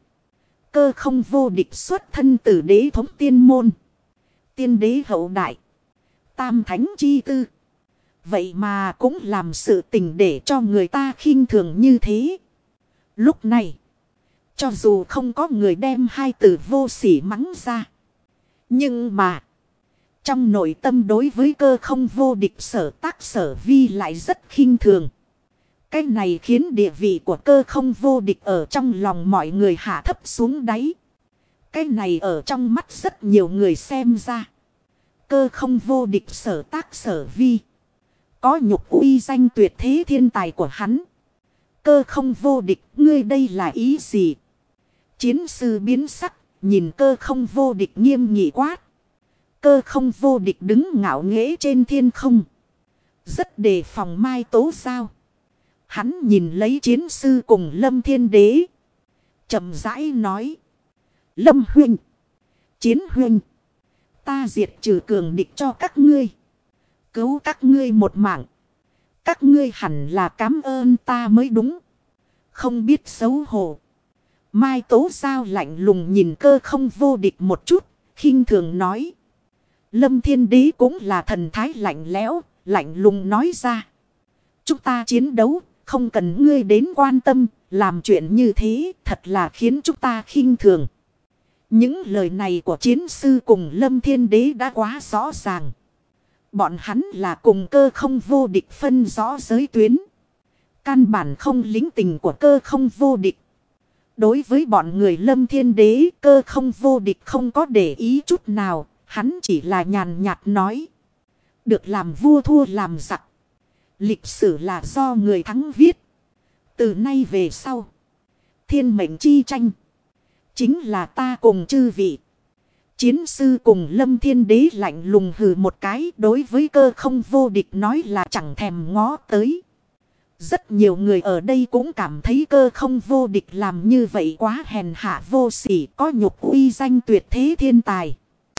Cơ Không vô địch xuất thân từ đế thống tiên môn. Tiên đế hậu đại. Tam thánh chi tư. Vậy mà cũng làm sự tình để cho người ta khinh thường như thế. Lúc này. Cho dù không có người đem hai từ vô sỉ mắng ra. Nhưng mà. Trong nội tâm đối với Cơ Không vô địch sở tác sở vi lại rất khinh thường. Cái này khiến địa vị của Cơ Không vô địch ở trong lòng mọi người hạ thấp xuống đáy. Cái này ở trong mắt rất nhiều người xem ra. Cơ Không vô địch sở tác sở vi. Có nhục uy danh tuyệt thế thiên tài của hắn. Cơ Không vô địch, ngươi đây là ý gì? Chiến sư biến sắc, nhìn Cơ Không vô địch nghiêm nghị quát. Cơ Không vô địch đứng ngạo nghễ trên thiên không. Rất đề phòng Mai Tố Giao. Hắn nhìn lấy chiến sư cùng Lâm Thiên Đế. Chậm rãi nói. Lâm huynh. Chiến huynh. Ta diệt trừ cường địch cho các ngươi. Cứu các ngươi một mạng. Các ngươi hẳn là cảm ơn ta mới đúng. Không biết xấu hổ. Mai Tố Giao lạnh lùng nhìn Cơ Không vô địch một chút. Khinh thường nói. Lâm Thiên Đế cũng là thần thái lạnh lẽo. Lạnh lùng nói ra. Chúng ta chiến đấu. Không cần ngươi đến quan tâm. Làm chuyện như thế thật là khiến chúng ta khinh thường. Những lời này của chiến sư cùng Lâm Thiên Đế đã quá rõ ràng. Bọn hắn là cùng Cơ Không vô địch phân rõ giới tuyến. Căn bản không lính tình của Cơ Không vô địch. Đối với bọn người Lâm Thiên Đế, Cơ Không vô địch không có để ý chút nào. Hắn chỉ là nhàn nhạt nói. Được làm vua thua làm giặc. Lịch sử là do người thắng viết. Từ nay về sau. Thiên mệnh chi tranh. Chính là ta cùng chư vị. Chiến sư cùng Lâm Thiên Đế lạnh lùng hừ một cái. Đối với Cơ Không vô địch nói là chẳng thèm ngó tới. Rất nhiều người ở đây cũng cảm thấy Cơ Không vô địch làm như vậy quá hèn hạ vô sỉ. Có nhục uy danh tuyệt thế thiên tài.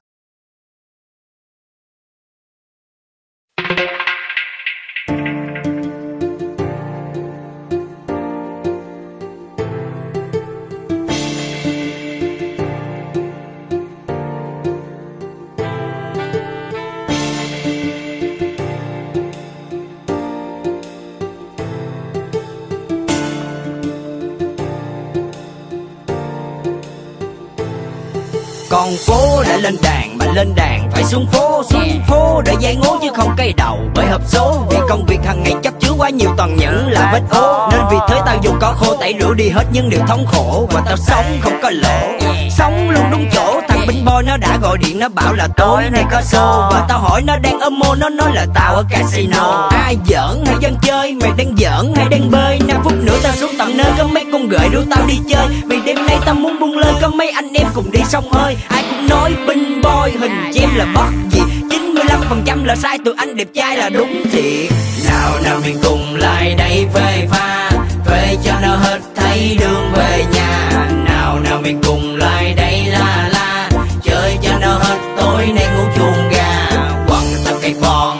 Con phố đã lên đàn, mà lên đàn phải xuống phố để giải ngố chứ không cây đầu bởi hợp số. Vì công việc hàng ngày chấp chứa quá nhiều toàn những là vết ố, nên vì thế tao dùng có khô tẩy rửa đi hết những điều thống khổ. Và tao sống không có lỗ, sống luôn đúng chỗ. Thằng binh boy nó đã gọi điện, nó bảo là tối nay có show. Và tao hỏi nó đang ở mô, nó nói là tao ở casino. Ai giỡn hay dân chơi, mày đang giỡn hay đang bơi? 5 phút nữa tao xuống tận nơi, có mấy con gợi rủ tao đi chơi. Vì đêm nay tao muốn buông lời, có mấy anh em cùng đi sông hơi. Ai cũng nói binh boy hình chim là bất gì, 95% là sai, tụi anh đẹp trai là đúng thiệt. Nào mình cùng lại đây phê pha, phê cho nó hết thấy đường về nhà. Nào mình cùng lại đây la, chơi cho nó hết tối nay ngủ chuồng gà. Quăng ta cây bon,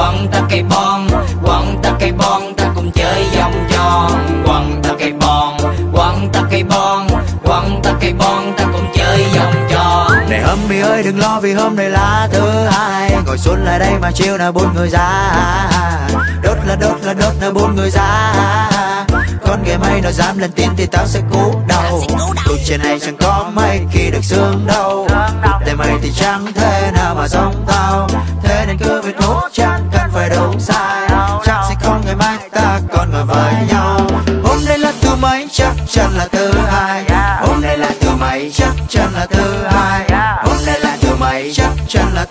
ta cùng chơi vòng tròn. Quăng ta cây bon, ta cùng chơi vòng tròn. Này homie ơi đừng lo vì hôm nay là thứ hai. Ngồi xuống lại đây mà chiều nào bốn người ra. Đốt là bốn người ra. Con ghẻ mây nó dám lên tiếng thì tao sẽ cú đầu. Cuộc trên này chẳng có mấy khi được sướng đâu. Để mày thì chẳng thể nào mà giống tao. Thế nên cứ việc nốt chẳng cần phải đúng sai. Chắc sẽ không ngày mai ta còn ngồi với nhau. Hôm nay là thứ mấy chắc chắn là thứ hai. Hôm nay là thứ mấy chắc chắn là thứ hai. Hôm nay là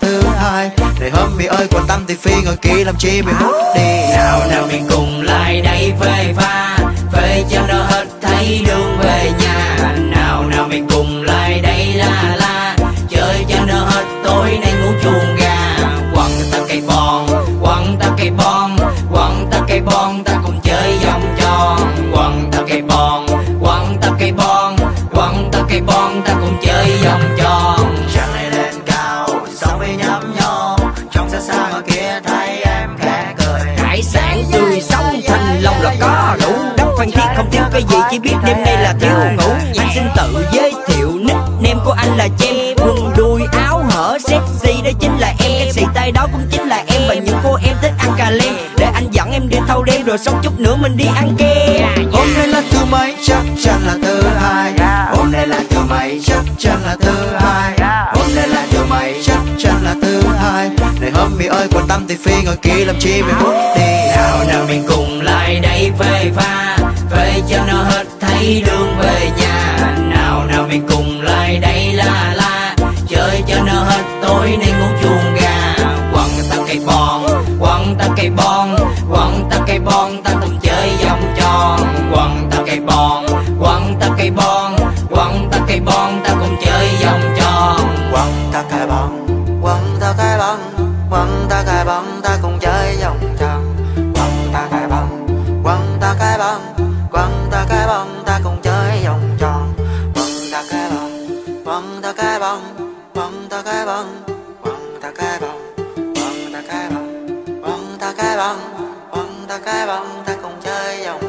thứ hai. Này homie ơi quan tâm thì phi ngồi kia làm chi mày hút đi. Nào nào mình cùng lại đây phê pha, phê cho nó hết thấy đường về nhà. Nào nào mình cùng lại đây la la, chơi cho nó hết tối nay ngủ chuồng gà. Quăng ta cây bon, quăng ta cây bon, quăng ta cây bon, ta cùng chơi vòng tròn. Quăng ta cây bon, quăng ta cây bon, quăng ta cây bon, ta cùng chơi vòng tròn. Trăng này lên cao, sóng với nhắm nhó, trong xa xa ngoài kia thấy em khẽ cười. Hải sản tươi sống thanh long là có đủ, đất Phan Thiết không thiếu cái gì, chỉ biết đêm nay là thiếu ngủ. Anh xin tự giới thiệu nickname của anh là Jem, quần đùi áo hở sexy đó chính là em, cái xì tay đó cũng chính là em, và những cô em thích ăn cà lem. Để anh dẫn em đi thâu đêm rồi sống chút nữa mình đi ăn kem. Hôm nay là thứ mấy chắc chắn là thứ hai. Hôm nay là thứ mấy chắc chắn là thứ hai. Hôm nay là thứ mấy chắc chắn là thứ hai. Này homie ơi quan tâm thì phi ngồi kia làm chi mày hút đi. Nào nào mình cùng lại đây phê pha, phê cho nó hết thấy đường về nhà. Nào nào mình cùng lại đây la la, chơi cho nó hết tối nay ngủ chuồng gà. Quăng ta cây bon, quăng ta cây bon, quăng ta cây bon, ta cùng chơi vòng tròn. Quăng ta cây bon, quăng ta cây bon, quăng ta cây bon, ta cùng chơi vòng tròn. Quăng ta cái bóng, quăng ta cái bóng, quăng ta cái bóng, ta cùng chơi vòng tròn. Quăng ta cái bóng, quăng ta cái bóng, quăng ta cái bóng, ta cùng chơi vòng tròn. Quăng ta cái bóng, quăng ta cái bóng, quăng ta cái bóng, quăng ta cái bóng, quăng ta cái bóng, quăng ta cái bóng, quăng ta cái bóng, ta cùng chơi vòng